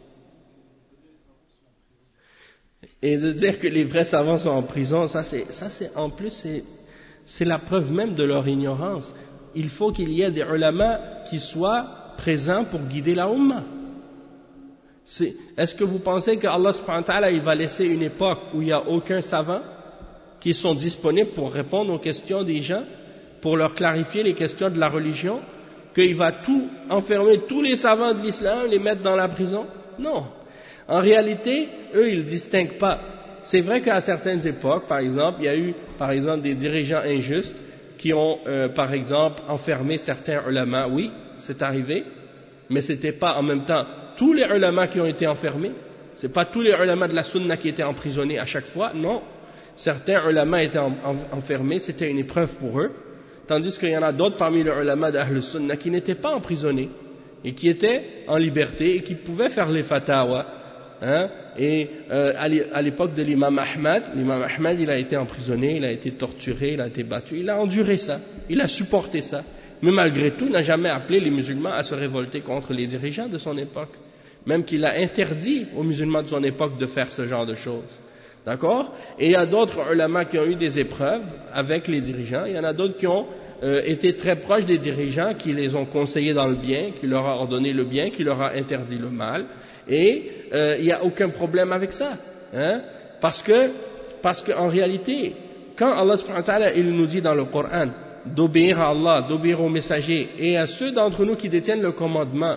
Et de dire que les vrais savants sont en prison, ça c'est en plus, c'est la preuve même de leur ignorance. Il faut qu'il y ait des ulama qui soient présents pour guider la Ummah. Est-ce que vous pensez que Allah subhanahu wa ta'ala, il va laisser une époque où il n'y a aucun savant qui sont disponibles pour répondre aux questions des gens, pour leur clarifier les questions de la religion, qu'il va tout enfermer tous les savants de l'islam, les mettre dans la prison? Non. En réalité, eux, ils ne distinguent pas. C'est vrai qu'à certaines époques, par exemple, il y a eu, par exemple, des dirigeants injustes qui ont, par exemple, enfermé certains ulama. Oui, c'est arrivé, mais c'était pas en même temps tous les ulama qui ont été enfermés. C'est pas tous les ulama de la sunna qui étaient emprisonnés à chaque fois. Non, certains ulama étaient enfermés, c'était une épreuve pour eux. Tandis qu'il y en a d'autres parmi les ulama d'Ahl Sunna qui n'étaient pas emprisonnés et qui étaient en liberté et qui pouvaient faire les fatawa. Et à l'époque de l'imam Ahmad, il a été emprisonné, il a été torturé, il a été battu, il a enduré ça, il a supporté ça. Mais malgré tout, il n'a jamais appelé les musulmans à se révolter contre les dirigeants de son époque. Même qu'il a interdit aux musulmans de son époque de faire ce genre de choses. D'accord? Et il y a d'autres ulama qui ont eu des épreuves avec les dirigeants, il y en a d'autres qui ont été très proches des dirigeants, qui les ont conseillés dans le bien, qui leur a ordonné le bien, qui leur a interdit le mal. Et il n'y a aucun problème avec ça, parce que en réalité, quand Allah subhanahu wa ta'ala il nous dit dans le Coran d'obéir à Allah, d'obéir aux messagers et à ceux d'entre nous qui détiennent le commandement,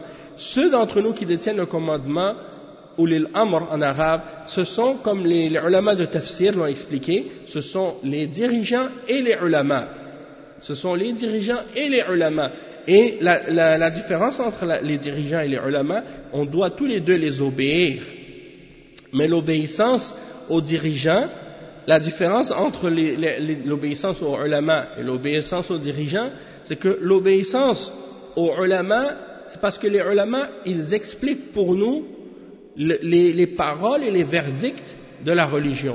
ulil amr en arabe, ce sont, comme les ulama de tafsir l'ont expliqué, ce sont les dirigeants et les ulama. Ce sont les dirigeants et les ulama. Et la différence entre les dirigeants et les ulama, on doit tous les deux les obéir. Mais l'obéissance aux dirigeants, la différence entre l'obéissance aux ulama et l'obéissance aux dirigeants, c'est que l'obéissance aux ulama, c'est parce que les ulama, ils expliquent pour nous les paroles et les verdicts de la religion.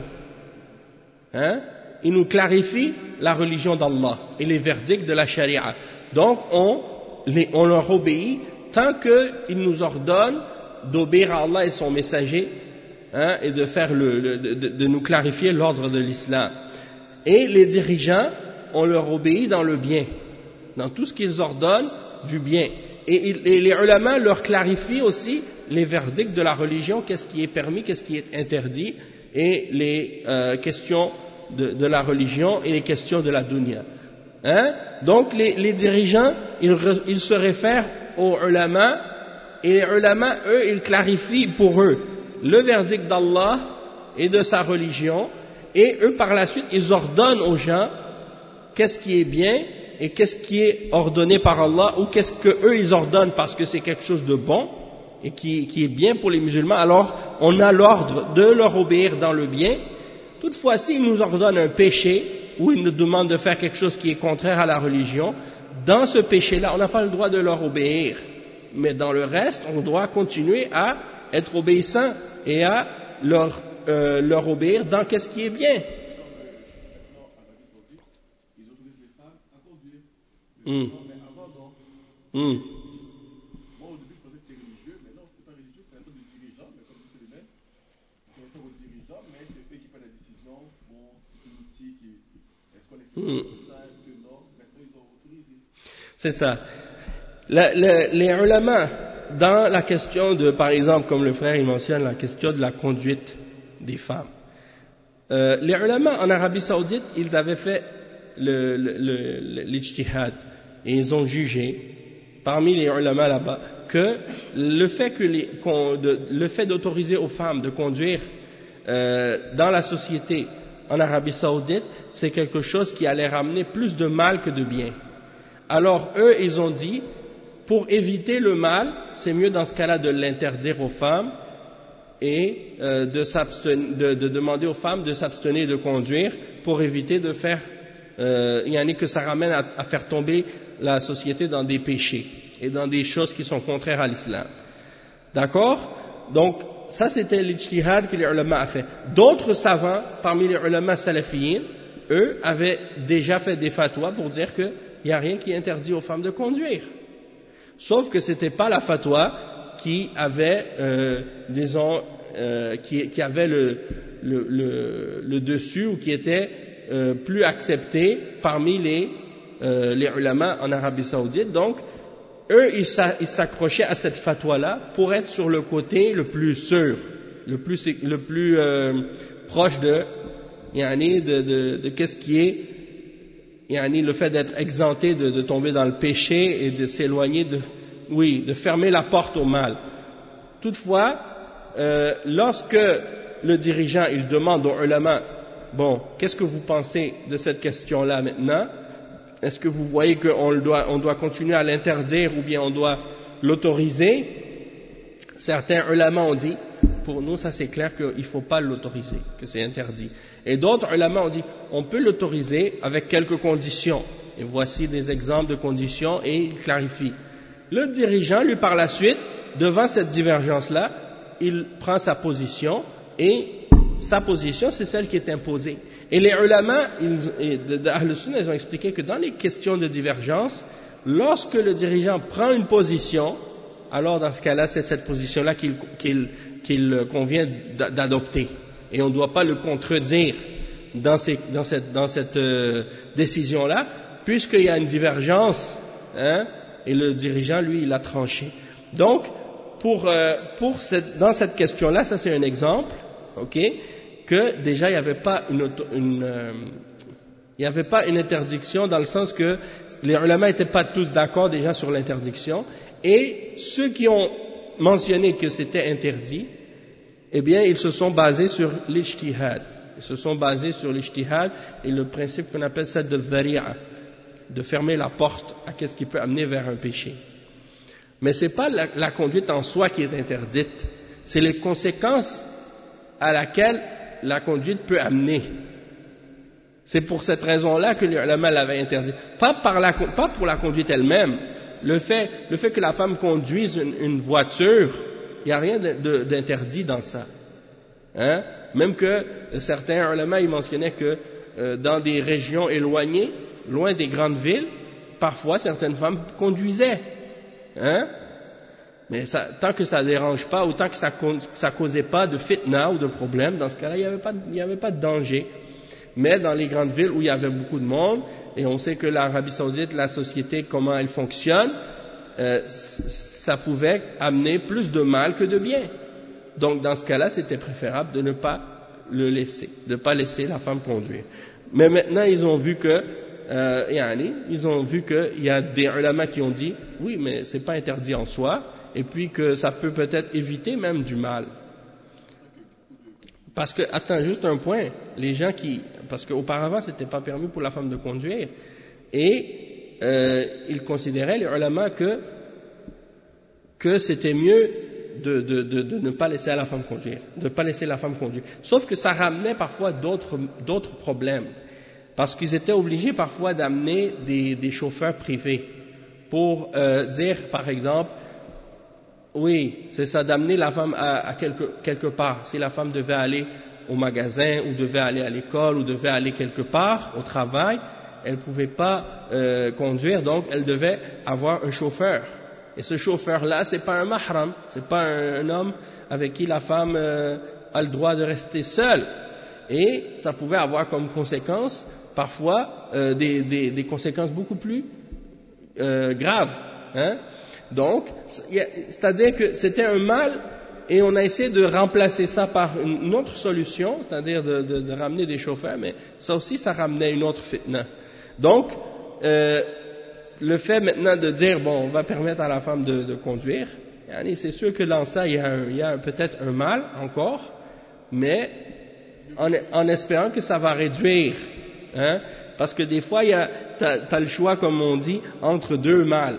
Ils nous clarifient la religion d'Allah et les verdicts de la charia. Donc on leur obéit tant qu'ils nous ordonnent d'obéir à Allah et son messager, et de faire de nous clarifier l'ordre de l'islam. Et les dirigeants, on leur obéit dans le bien, dans tout ce qu'ils ordonnent du bien. Et les ulama leur clarifient aussi les verdicts de la religion, qu'est-ce qui est permis, qu'est-ce qui est interdit, et les questions de la religion et les questions de la dunya. Donc les dirigeants, ils se réfèrent aux ulama, et les ulama, eux, ils clarifient pour eux le verdict d'Allah et de sa religion, Et eux, par la suite, ils ordonnent aux gens qu'est-ce qui est bien et qu'est-ce qui est ordonné par Allah, ou qu'est-ce que eux ils ordonnent parce que c'est quelque chose de bon et qui est bien pour les musulmans. Alors, on a l'ordre de leur obéir dans le bien. Toutefois, s'ils nous ordonnent un péché, ou ils nous demandent de faire quelque chose qui est contraire à la religion, dans ce péché-là, on n'a pas le droit de leur obéir. Mais dans le reste, on doit continuer à être obéissant et à leur obéir dans qu'est-ce qui est bien. Ils autorisent les femmes à conduire. Mm. Mais avant, non. Moi, au début, je pensais que c'était religieux, mais non, c'est pas religieux, c'est un peu de dirigeant, mais comme c'est les mêmes, c'est un peu de dirigeant, mais c'est eux qui prennent la décision. Bon, c'est un outil qui. Est-ce qu'on laisse ça, est-ce que non? Maintenant, ils ont autorisé. C'est ça. Les ulama, dans la question de, par exemple, comme le frère il mentionne, la question de la conduite des femmes. Les ulama en Arabie Saoudite, ils avaient fait l'ijtihad et ils ont jugé, parmi les ulama là-bas, que le fait d'autoriser aux femmes de conduire dans la société en Arabie Saoudite, c'est quelque chose qui allait ramener plus de mal que de bien. Alors eux, ils ont dit, pour éviter le mal, c'est mieux dans ce cas-là de l'interdire aux femmes et de demander aux femmes de s'abstenir de conduire pour éviter de faire, que ça ramène à faire tomber la société dans des péchés et dans des choses qui sont contraires à l'islam. D'accord? Donc, ça c'était l'ijtihad que les ulama a fait. D'autres savants, parmi les ulama salafiyin, eux, avaient déjà fait des fatwas pour dire qu'il n'y a rien qui interdit aux femmes de conduire. Sauf que c'était pas la fatwa qui avait, qui avait le dessus ou qui était plus accepté parmi les ulama en Arabie Saoudite. Donc, eux, ils s'accrochaient à cette fatwa-là pour être sur le côté le plus sûr, le plus proche de qu'est-ce qui est le fait d'être exempté de tomber dans le péché et de s'éloigner de fermer la porte au mal. Toutefois, lorsque le dirigeant il demande aux ulama, bon, qu'est-ce que vous pensez de cette question-là maintenant? Est-ce que vous voyez qu'on doit continuer à l'interdire ou bien on doit l'autoriser? Certains ulama ont dit, pour nous ça c'est clair qu'il ne faut pas l'autoriser, que c'est interdit. Et d'autres ulama ont dit, on peut l'autoriser avec quelques conditions. Et voici des exemples de conditions et il clarifie. Le dirigeant, lui par la suite, devant cette divergence-là, il prend sa position et sa position c'est celle qui est imposée. Et les ulama d'Ahl Sunnah, ils ont expliqué que dans les questions de divergence, lorsque le dirigeant prend une position, alors dans ce cas-là, c'est cette position-là qu'il convient d'adopter. Et on ne doit pas le contredire dans cette décision-là, puisqu'il y a une divergence, et le dirigeant, lui, il a tranché. Donc, dans cette question-là, ça c'est un exemple, ok, que déjà il n'y avait pas une interdiction dans le sens que les ulama n'étaient pas tous d'accord déjà sur l'interdiction, et ceux qui ont mentionné que c'était interdit, eh bien ils se sont basés sur l'ijtihad. Ils se sont basés sur l'ijtihad et le principe qu'on appelle ça de dhari'a, de fermer la porte à qu'est-ce qui peut amener vers un péché. Mais c'est pas la conduite en soi qui est interdite, c'est les conséquences à laquelle la conduite peut amener. C'est pour cette raison-là que les ulama l'avaient interdit. Pas pour la conduite elle-même. Le fait que la femme conduise une voiture, il n'y a rien d'interdit dans ça. Même que certains ulama, ils mentionnaient que dans des régions éloignées, loin des grandes villes, parfois certaines femmes conduisaient. Mais tant que ça ne dérange pas, ou tant que ça causait pas de fitna ou de problème, dans ce cas-là, il n'y avait pas de danger. Mais dans les grandes villes où il y avait beaucoup de monde, et on sait que l'Arabie Saoudite, la société, comment elle fonctionne, ça pouvait amener plus de mal que de bien. Donc dans ce cas-là, c'était préférable de ne pas le laisser, de ne pas laisser la femme conduire. Mais maintenant, ils ont vu que il y a des ulama qui ont dit, oui, mais c'est pas interdit en soi, et puis que ça peut peut-être éviter même du mal. Parce que, attends, juste un point, les gens parce qu'auparavant c'était pas permis pour la femme de conduire, et ils considéraient, les ulama, que c'était mieux de ne pas laisser la femme conduire, Sauf que ça ramenait parfois d'autres problèmes, parce qu'ils étaient obligés parfois d'amener des chauffeurs privés pour dire, par exemple, oui, c'est ça, d'amener la femme à quelque part. Si la femme devait aller au magasin, ou devait aller à l'école, ou devait aller quelque part au travail, elle pouvait pas conduire, donc elle devait avoir un chauffeur. Et ce chauffeur-là, c'est pas un mahram, c'est pas un homme avec qui la femme a le droit de rester seule. Et ça pouvait avoir comme conséquence, parfois, des conséquences beaucoup plus graves. Hein? Donc, c'est-à-dire que c'était un mal, et on a essayé de remplacer ça par une autre solution, c'est-à-dire de ramener des chauffeurs, mais ça aussi, ça ramenait une autre fitna. Donc, le fait maintenant de dire, bon, on va permettre à la femme de conduire, c'est sûr que dans ça, il y a peut-être un mal encore, mais en espérant que ça va réduire, hein, parce que des fois, t'as le choix, comme on dit, entre deux mâles.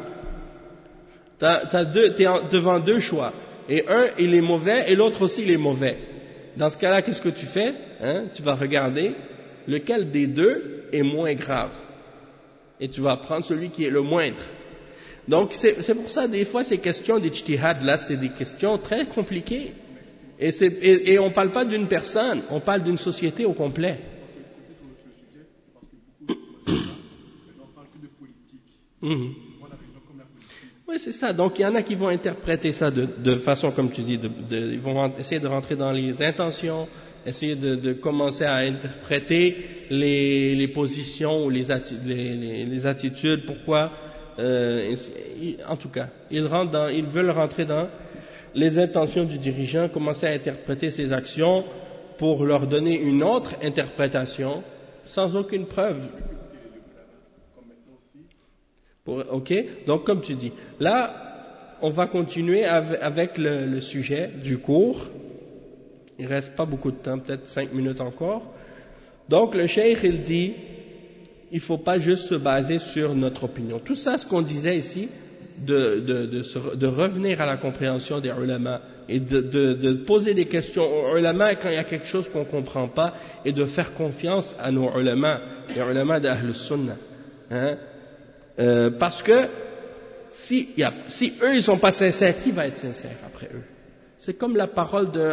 T'es devant deux choix, et un, il est mauvais, et l'autre aussi, il est mauvais. Dans ce cas-là, qu'est-ce que tu fais? Tu vas regarder lequel des deux est moins grave. Et tu vas prendre celui qui est le moindre. Donc, c'est pour ça, des fois, ces questions d'ijtihad, là, c'est des questions très compliquées. Et on parle pas d'une personne, on parle d'une société au complet. Oui, c'est ça. Donc, il y en a qui vont interpréter ça de façon, comme tu dis, ils vont essayer de rentrer dans les intentions, essayer de commencer à interpréter les positions ou les attitudes, pourquoi, en tout cas, ils veulent rentrer dans les intentions du dirigeant, commencer à interpréter ses actions pour leur donner une autre interprétation, sans aucune preuve. Ok, donc comme tu dis, là, on va continuer avec le sujet du cours. Il reste pas beaucoup de temps, peut-être 5 minutes encore. Donc le cheikh, il dit, il faut pas juste se baser sur notre opinion. Tout ça, ce qu'on disait ici, de revenir à la compréhension des ulama et de poser des questions aux ulama quand il y a quelque chose qu'on comprend pas, et de faire confiance à nos ulama, les ulama d'Ahl Sunnah. Hein? Parce que si eux ils sont pas sincères, qui va être sincère après eux? C'est comme la parole de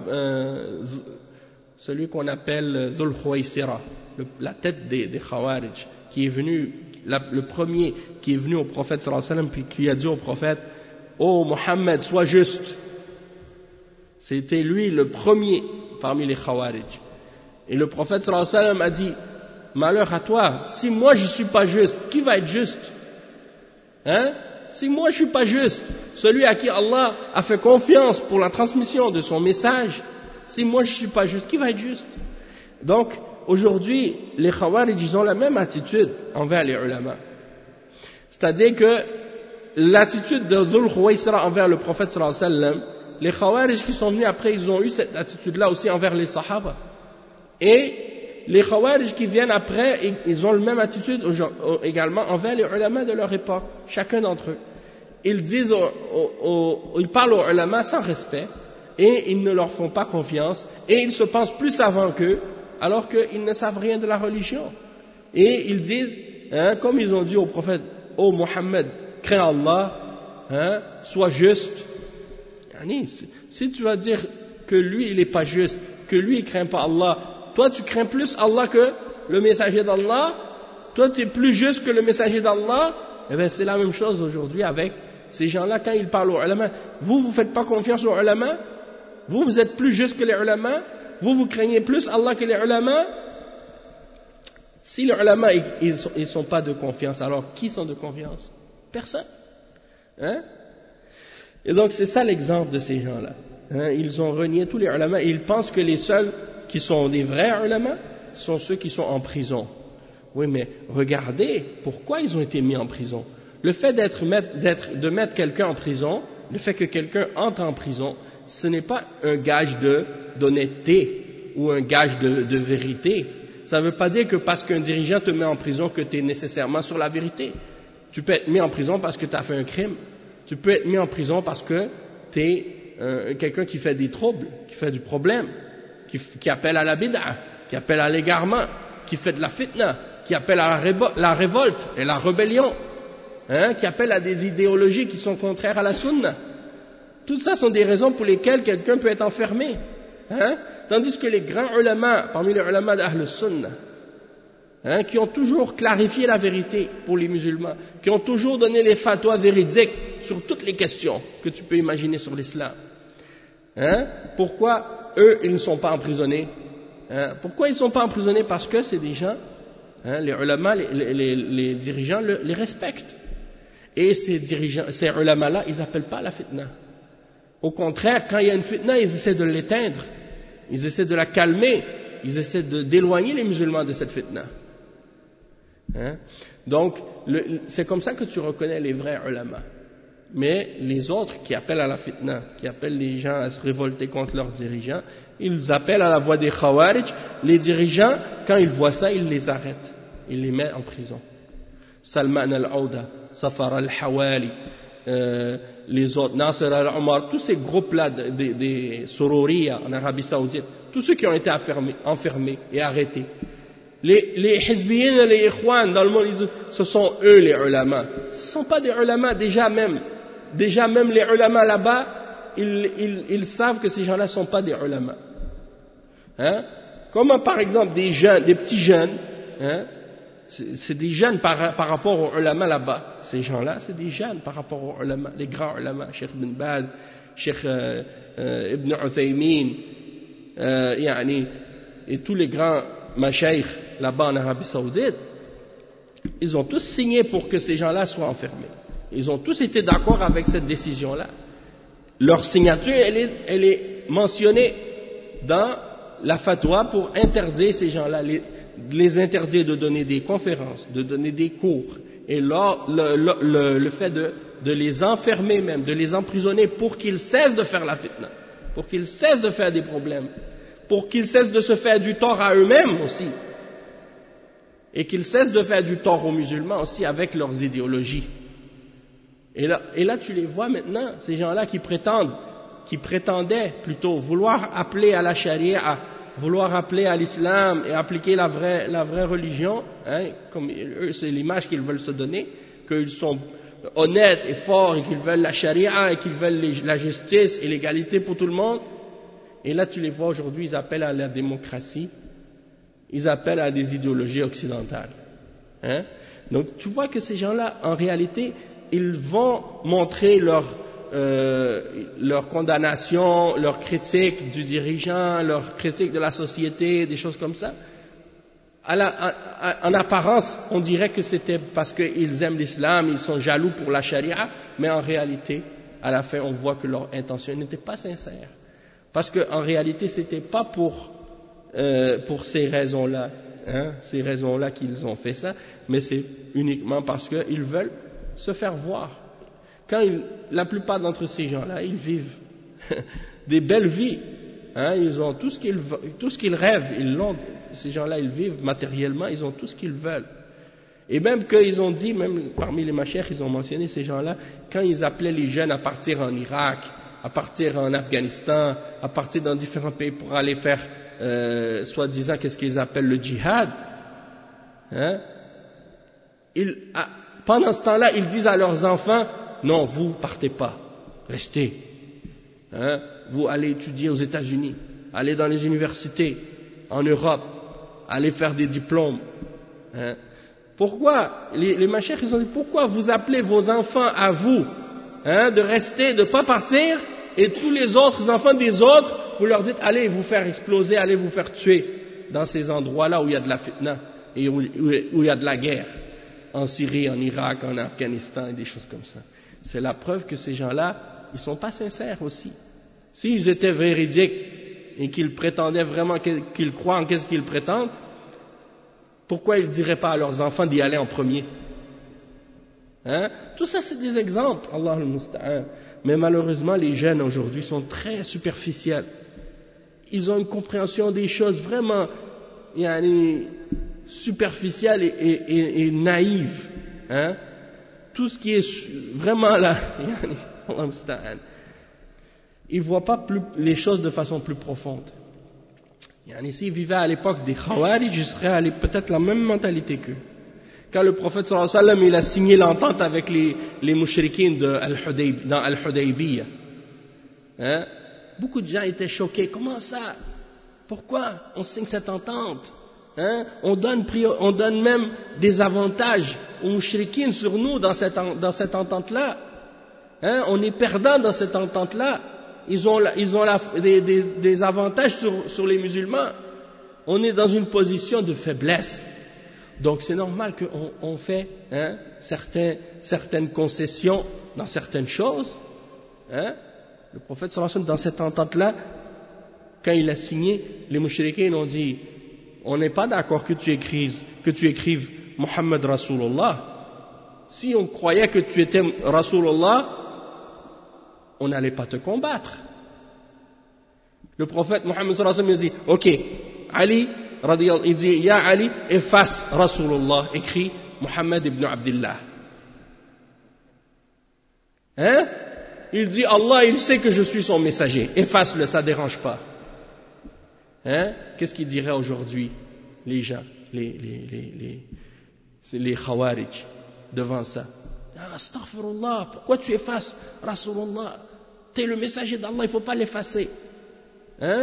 celui qu'on appelle Dhul Khuwaysira, la tête des Khawarij, qui est venu, le premier qui est venu au prophète sallallahu alayhi wa sallam, puis qui a dit au prophète, oh Mohammed, sois juste. C'était lui le premier parmi les Khawarij. Et le prophète sallallahu alayhi wa sallam a dit, malheur à toi, si moi je suis pas juste, qui va être juste? Hein? Si moi je suis pas juste, celui à qui Allah a fait confiance pour la transmission de son message, si moi je suis pas juste, qui va être juste? Donc, aujourd'hui, les Khawarij, ils ont la même attitude envers les ulama. C'est-à-dire que l'attitude de Dhul Khuwaysira envers le prophète sallallahu alayhi wa sallam, les Khawarij qui sont venus après, ils ont eu cette attitude-là aussi envers les Sahaba. Et les Khawarij qui viennent après, ils ont la même attitude également envers les ulama de leur époque, chacun d'entre eux. Ils disent ils parlent aux ulama sans respect, et ils ne leur font pas confiance, et ils se pensent plus savants qu'eux, alors qu'ils ne savent rien de la religion. Et ils disent, hein, comme ils ont dit au prophète, ô Mohammed, crains Allah, sois juste. Si tu vas dire que lui il n'est pas juste, que lui il craint pas Allah, toi tu crains plus Allah que le messager d'Allah, toi tu es plus juste que le messager d'Allah, eh bien c'est la même chose aujourd'hui avec ces gens-là quand ils parlent aux ulama. Vous faites pas confiance aux ulama? Vous êtes plus juste que les ulama? Vous craignez plus Allah que les ulama? Si les ulama ils sont pas de confiance, alors qui sont de confiance? Personne. Hein? Et donc c'est ça l'exemple de ces gens-là. Hein? Ils ont renié tous les ulama et ils pensent que les seuls qui sont des vrais ulama sont ceux qui sont en prison. Oui, mais regardez pourquoi ils ont été mis en prison. Le fait de mettre quelqu'un en prison, le fait que quelqu'un entre en prison, ce n'est pas un gage d'honnêteté. ou un gage de vérité. Ça ne veut pas dire que parce qu'un dirigeant te met en prison que tu es nécessairement sur la vérité. Tu peux être mis en prison parce que tu as fait un crime. Tu peux être mis en prison parce que tu es quelqu'un qui fait des troubles, qui fait du problème, qui appelle à la bid'a, qui appelle à l'égarement, qui fait de la fitna, qui appelle à la révolte et la rébellion, qui appelle à des idéologies qui sont contraires à la sunna. Tout ça sont des raisons pour lesquelles quelqu'un peut être enfermé. Tandis que les grands ulama, parmi les ulama d'Ahl Sunnah, qui ont toujours clarifié la vérité pour les musulmans, qui ont toujours donné les fatwas véridiques sur toutes les questions que tu peux imaginer sur l'islam. Pourquoi eux, ils ne sont pas emprisonnés? Pourquoi ils ne sont pas emprisonnés? Parce que c'est des gens, les ulama, les dirigeants les respectent. Et ces ulama-là, ils n'appellent pas à la fitna. Au contraire, quand il y a une fitna, ils essaient de l'éteindre, ils essaient de la calmer, ils essaient d'éloigner les musulmans de cette fitna. Donc, c'est comme ça que tu reconnais les vrais ulama. Mais les autres qui appellent à la fitna, qui appellent les gens à se révolter contre leurs dirigeants, ils appellent à la voie des khawarij. Les dirigeants, quand ils voient ça, ils les arrêtent, ils les mettent en prison. Salman al-Aouda, Safar al-Hawali, les autres, Nasser al-Omar, tous ces groupes-là des Sororiya en Arabie Saoudite, tous ceux qui ont été enfermés et arrêtés. Les Hizbiyin et les Ikhwan dans le monde, ce sont eux les ulama. Ce ne sont pas des ulama, déjà même les ulama là-bas, ils savent que ces gens-là ne sont pas des ulama. Comment par exemple des petits jeunes, c'est des jeunes par rapport aux ulama là-bas. Ces gens-là, c'est des jeunes par rapport aux ulama, les grands ulama, Cheikh Ibn Baz, Cheikh Ibn Uthaymin, et tous les grands mashaykh là-bas en Arabie Saoudite, ils ont tous signé pour que ces gens-là soient enfermés. Ils ont tous été d'accord avec cette décision-là. Leur signature, elle est mentionnée dans la fatwa pour interdire ces gens-là, les interdire de donner des conférences, de donner des cours, et le fait de les enfermer même, de les emprisonner pour qu'ils cessent de faire la fitna, pour qu'ils cessent de faire des problèmes, pour qu'ils cessent de se faire du tort à eux-mêmes aussi, et qu'ils cessent de faire du tort aux musulmans aussi avec leurs idéologies. Et là tu les vois maintenant, ces gens-là qui prétendaient plutôt vouloir appeler à la charia, vouloir appeler à l'islam et appliquer la vraie religion, comme eux c'est l'image qu'ils veulent se donner, qu'ils sont honnêtes et forts et qu'ils veulent la charia et qu'ils veulent la justice et l'égalité pour tout le monde. Et là tu les vois aujourd'hui, ils appellent à la démocratie, ils appellent à des idéologies occidentales. Donc tu vois que ces gens-là, en réalité, ils vont montrer leur condamnation, leur critique du dirigeant, leur critique de la société, des choses comme ça. En apparence, on dirait que c'était parce qu'ils aiment l'islam, ils sont jaloux pour la charia, mais en réalité, à la fin, on voit que leur intention n'était pas sincère. Parce qu'en réalité, c'était pas pour ces raisons-là, ces raisons-là qu'ils ont fait ça, mais c'est uniquement parce qu'ils veulent se faire voir. La plupart d'entre ces gens-là, ils vivent des belles vies, ils ont tout ce qu'ils rêvent, ces gens-là, ils vivent matériellement, ils ont tout ce qu'ils veulent. Et même qu'ils ont dit, même parmi les machères, ils ont mentionné ces gens-là, quand ils appelaient les jeunes à partir en Irak, à partir en Afghanistan, à partir dans différents pays pour aller faire, soi-disant, qu'est-ce qu'ils appellent le djihad, pendant ce temps-là, ils disent à leurs enfants, non, vous partez pas, restez. Vous allez étudier aux États-Unis, allez dans les universités, en Europe, allez faire des diplômes. Pourquoi les machères, ils ont dit, pourquoi vous appelez vos enfants à vous, de rester, de pas partir, et tous les autres enfants des autres, vous leur dites, allez vous faire exploser, allez vous faire tuer dans ces endroits-là où il y a de la fitna et où il y a de la guerre, en Syrie, en Irak, en Afghanistan et des choses comme ça. C'est la preuve que ces gens-là, ils sont pas sincères aussi. S'ils étaient véridiques et qu'ils prétendaient vraiment qu'ils croient en qu'est-ce qu'ils prétendent, pourquoi ils ne diraient pas à leurs enfants d'y aller en premier? Tout ça, c'est des exemples, Allah al-Musta'an. Mais malheureusement, les jeunes aujourd'hui sont très superficiels. ils ont une compréhension des choses vraiment superficielle et naïve. Hein? Tout ce qui est vraiment là, ils ne voient pas les choses de façon plus profonde. S'ils vivaient à l'époque des Khawarij, ils seraient peut-être la même mentalité qu'eux. Quand le prophète sallallahu alayhi wa sallam, il a signé l'entente avec les mouchriquins dans Al-Hudaybiyah, hein? Beaucoup de gens étaient choqués. Comment ça? Pourquoi on signe cette entente? Hein? On donne même des avantages aux mouchriquins sur nous dans cette entente-là. Hein? On est perdant dans cette entente-là. Ils ont des avantages sur les musulmans. On est dans une position de faiblesse. Donc c'est normal qu'on fait certaines concessions dans certaines choses. Hein? Le prophète sallallahu alayhi wa sallam, dans cette entente-là, quand il a signé, les mouchriquins ont dit, on n'est pas d'accord que tu écrives Muhammad Rasulullah. Si on croyait que tu étais Rasulullah, on n'allait pas te combattre. Le prophète Muhammad sallallahu alayhi wa sallam a dit, ok, Ali, il dit, Ya Ali, efface Rasulullah, écrit Muhammad ibn Abdullah. Hein? Il dit, Allah, il sait que je suis son messager, efface-le, ça ne dérange pas. Hein? Qu'est-ce qu'ils diraient aujourd'hui, les gens, les Khawarij, devant ça? Astaghfirullah, pourquoi tu effaces Rasulullah? T'es le messager d'Allah, il ne faut pas l'effacer. Hein?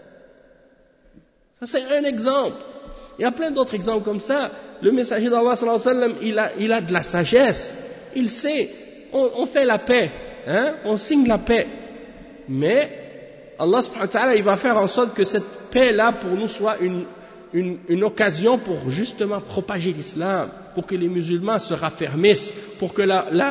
Ça c'est un exemple. Il y a plein d'autres exemples comme ça. Le messager d'Allah sallallahu alayhi wa sallam, il a de la sagesse. Il sait, on fait la paix, hein? On signe la paix. Mais Allah subhanahu wa ta'ala, il va faire en sorte que cette paix-là pour nous soit une occasion pour justement propager l'islam, pour que les musulmans se raffermissent, pour que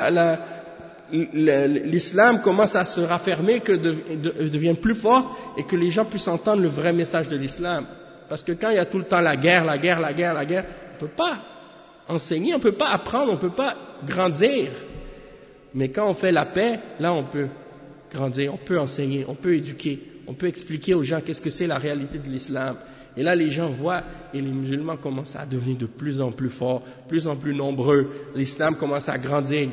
l'islam commence à se raffermer, que devienne plus fort et que les gens puissent entendre le vrai message de l'islam. Parce que quand il y a tout le temps la guerre, on ne peut pas enseigner, on ne peut pas apprendre, on ne peut pas grandir. Mais quand on fait la paix, là on peut grandir, on peut enseigner, on peut éduquer, on peut expliquer aux gens qu'est-ce que c'est la réalité de l'islam. Et là les gens voient et les musulmans commencent à devenir de plus en plus forts, de plus en plus nombreux. L'islam commence à grandir.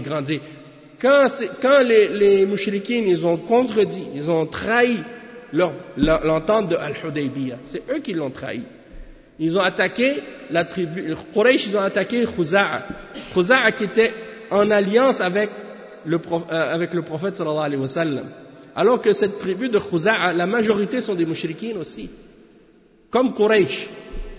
Quand les mouchriquins, ils ont contredit, ils ont trahi l'entente de Al-Hudaybiyah, c'est eux qui l'ont trahi. Ils ont attaqué la tribu, Quraysh, ils ont attaqué Khuza'a qui était en alliance avec le prophète sallallahu alayhi wa sallam. Alors que cette tribu de Khuza'a, la majorité sont des mouchriquins aussi, comme Quraysh.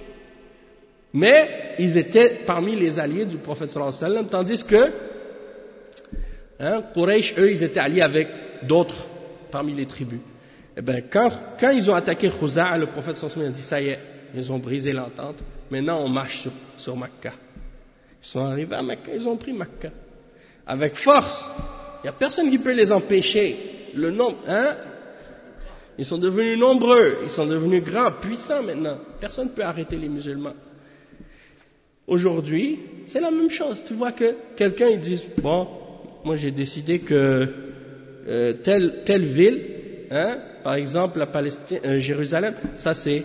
Mais ils étaient parmi les alliés du prophète sallallahu alayhi wa sallam, tandis que Quraysh, eux, ils étaient alliés avec d'autres parmi les tribus. Eh bien, quand ils ont attaqué Khuza'a, le prophète sallallahu alayhi wa sallam a dit, ça y est, ils ont brisé l'entente, maintenant on marche sur Makkah. Ils sont arrivés à Makkah, ils ont pris Makkah. Avec force. Il n'y a personne qui peut les empêcher. Le nombre, ils sont devenus nombreux, ils sont devenus grands, puissants maintenant. Personne ne peut arrêter les musulmans. Aujourd'hui, c'est la même chose. Tu vois que quelqu'un, il dit, bon, moi j'ai décidé que telle ville, par exemple la Palestine, Jérusalem, ça c'est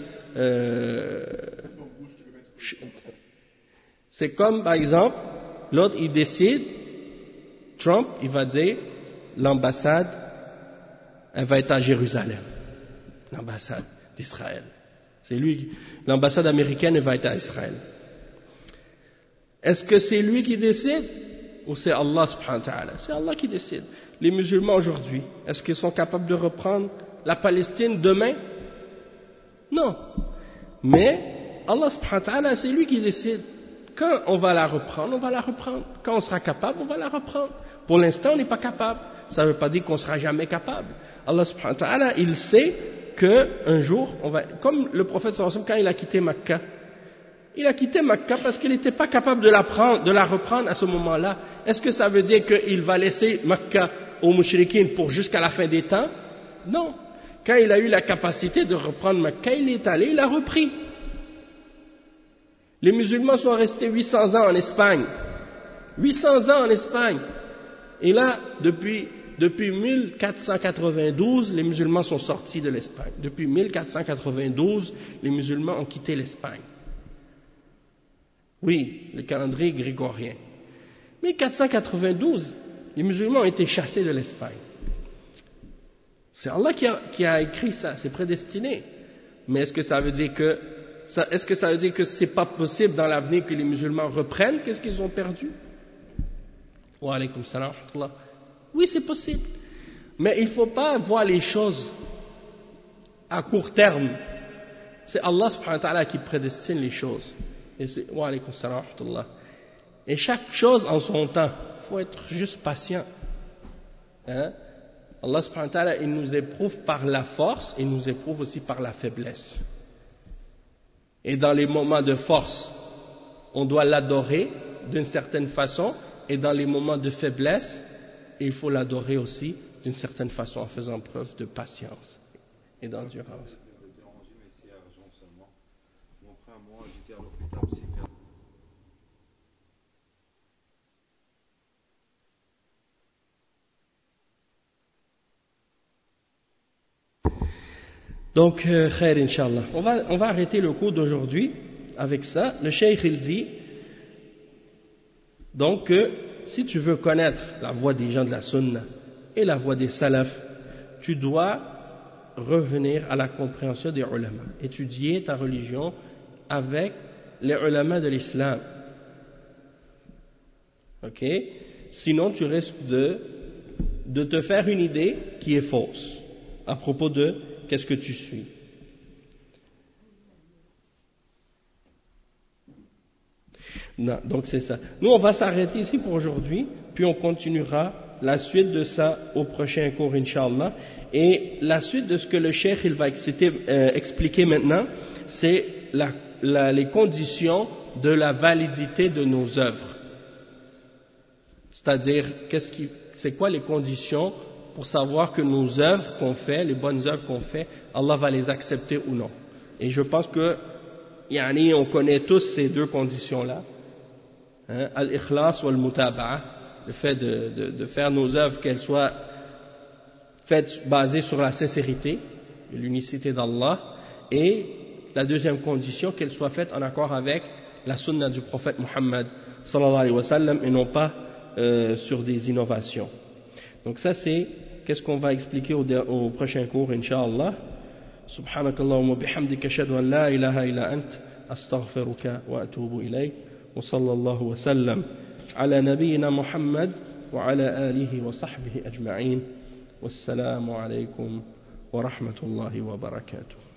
comme par exemple, l'autre il décide, Trump il va dire, l'ambassade elle va être à Jérusalem, l'ambassade d'Israël. C'est lui, l'ambassade américaine elle va être à Israël. Est-ce que c'est lui qui décide ou c'est Allah subhanahu wa ta'ala? C'est Allah qui décide. Les musulmans aujourd'hui, est-ce qu'ils sont capables de reprendre la Palestine demain? Non. Mais Allah subhanahu wa ta'ala, c'est lui qui décide. Quand on va la reprendre, on va la reprendre. Quand on sera capable, on va la reprendre. Pour l'instant, on n'est pas capable. Ça ne veut pas dire qu'on ne sera jamais capable. Allah subhanahu wa ta'ala, il sait qu'un jour, on va, comme le prophète sallallahu alayhi wa sallam, quand il a quitté Makkah, il a quitté Makkah parce qu'il n'était pas capable de la reprendre à ce moment-là. Est-ce que ça veut dire qu'il va laisser Makkah aux mouchriquines pour jusqu'à la fin des temps? Non. Quand il a eu la capacité de reprendre Makkah, il est allé, il a repris. Les musulmans sont restés 800 ans en Espagne. 800 ans en Espagne. Et là, depuis depuis 1492, les musulmans sont sortis de l'Espagne. Depuis 1492, les musulmans ont quitté l'Espagne. Oui, le calendrier grégorien. 1492, les musulmans ont été chassés de l'Espagne. C'est Allah qui a écrit ça, c'est prédestiné. Mais est-ce que ça veut dire que c'est pas possible dans l'avenir que les musulmans reprennent qu'est-ce qu'ils ont perdu? Wa alaykum salam wa rahmatullah. Oui, c'est possible. Mais il ne faut pas voir les choses à court terme. C'est Allah subhanahu wa ta'ala qui prédestine les choses. Et c'est wa alaykum salam wa rahmatullah. Et chaque chose en son temps. Il faut être juste patient. Hein? Allah subhanahu wa ta'ala, il nous éprouve par la force, il nous éprouve aussi par la faiblesse. Et dans les moments de force, on doit l'adorer d'une certaine façon, et dans les moments de faiblesse, il faut l'adorer aussi d'une certaine façon en faisant preuve de patience et d'endurance. Donc, khair, Inch'Allah. On va arrêter le cours d'aujourd'hui avec ça. Le cheikh, il dit, donc, si tu veux connaître la voie des gens de la sunna et la voie des salafs, tu dois revenir à la compréhension des ulama, étudier ta religion avec les ulama de l'islam. Ok? Sinon, tu risques de te faire une idée qui est fausse à propos de qu'est-ce que tu suis. Non, donc c'est ça. Nous, on va s'arrêter ici pour aujourd'hui, puis on continuera la suite de ça au prochain cours, Inch'Allah. Et la suite de ce que le cheikh il va expliquer maintenant, c'est les conditions de la validité de nos œuvres. C'est-à-dire, c'est quoi les conditions pour savoir que nos œuvres qu'on fait, les bonnes œuvres qu'on fait, Allah va les accepter ou non. Et je pense que, on connaît tous ces deux conditions-là. Hein, al-ikhlas ou al-mutaba'a, le fait de faire nos œuvres qu'elles soient faites basées sur la sincérité et l'unicité d'Allah, et la deuxième condition, qu'elles soient faites en accord avec la sunna du prophète Muhammad sallallahu alayhi wa sallam et non pas sur des innovations. Donc ça c'est qu'est-ce qu'on va expliquer au prochain cours, Inch'Allah. Subhanakallahumma bihamdika ashhadu an la ilaha illa ant astaghfiruka wa atubu ilayk. وصلى الله وسلم على نبينا محمد وعلى آله وصحبه أجمعين والسلام عليكم ورحمة الله وبركاته.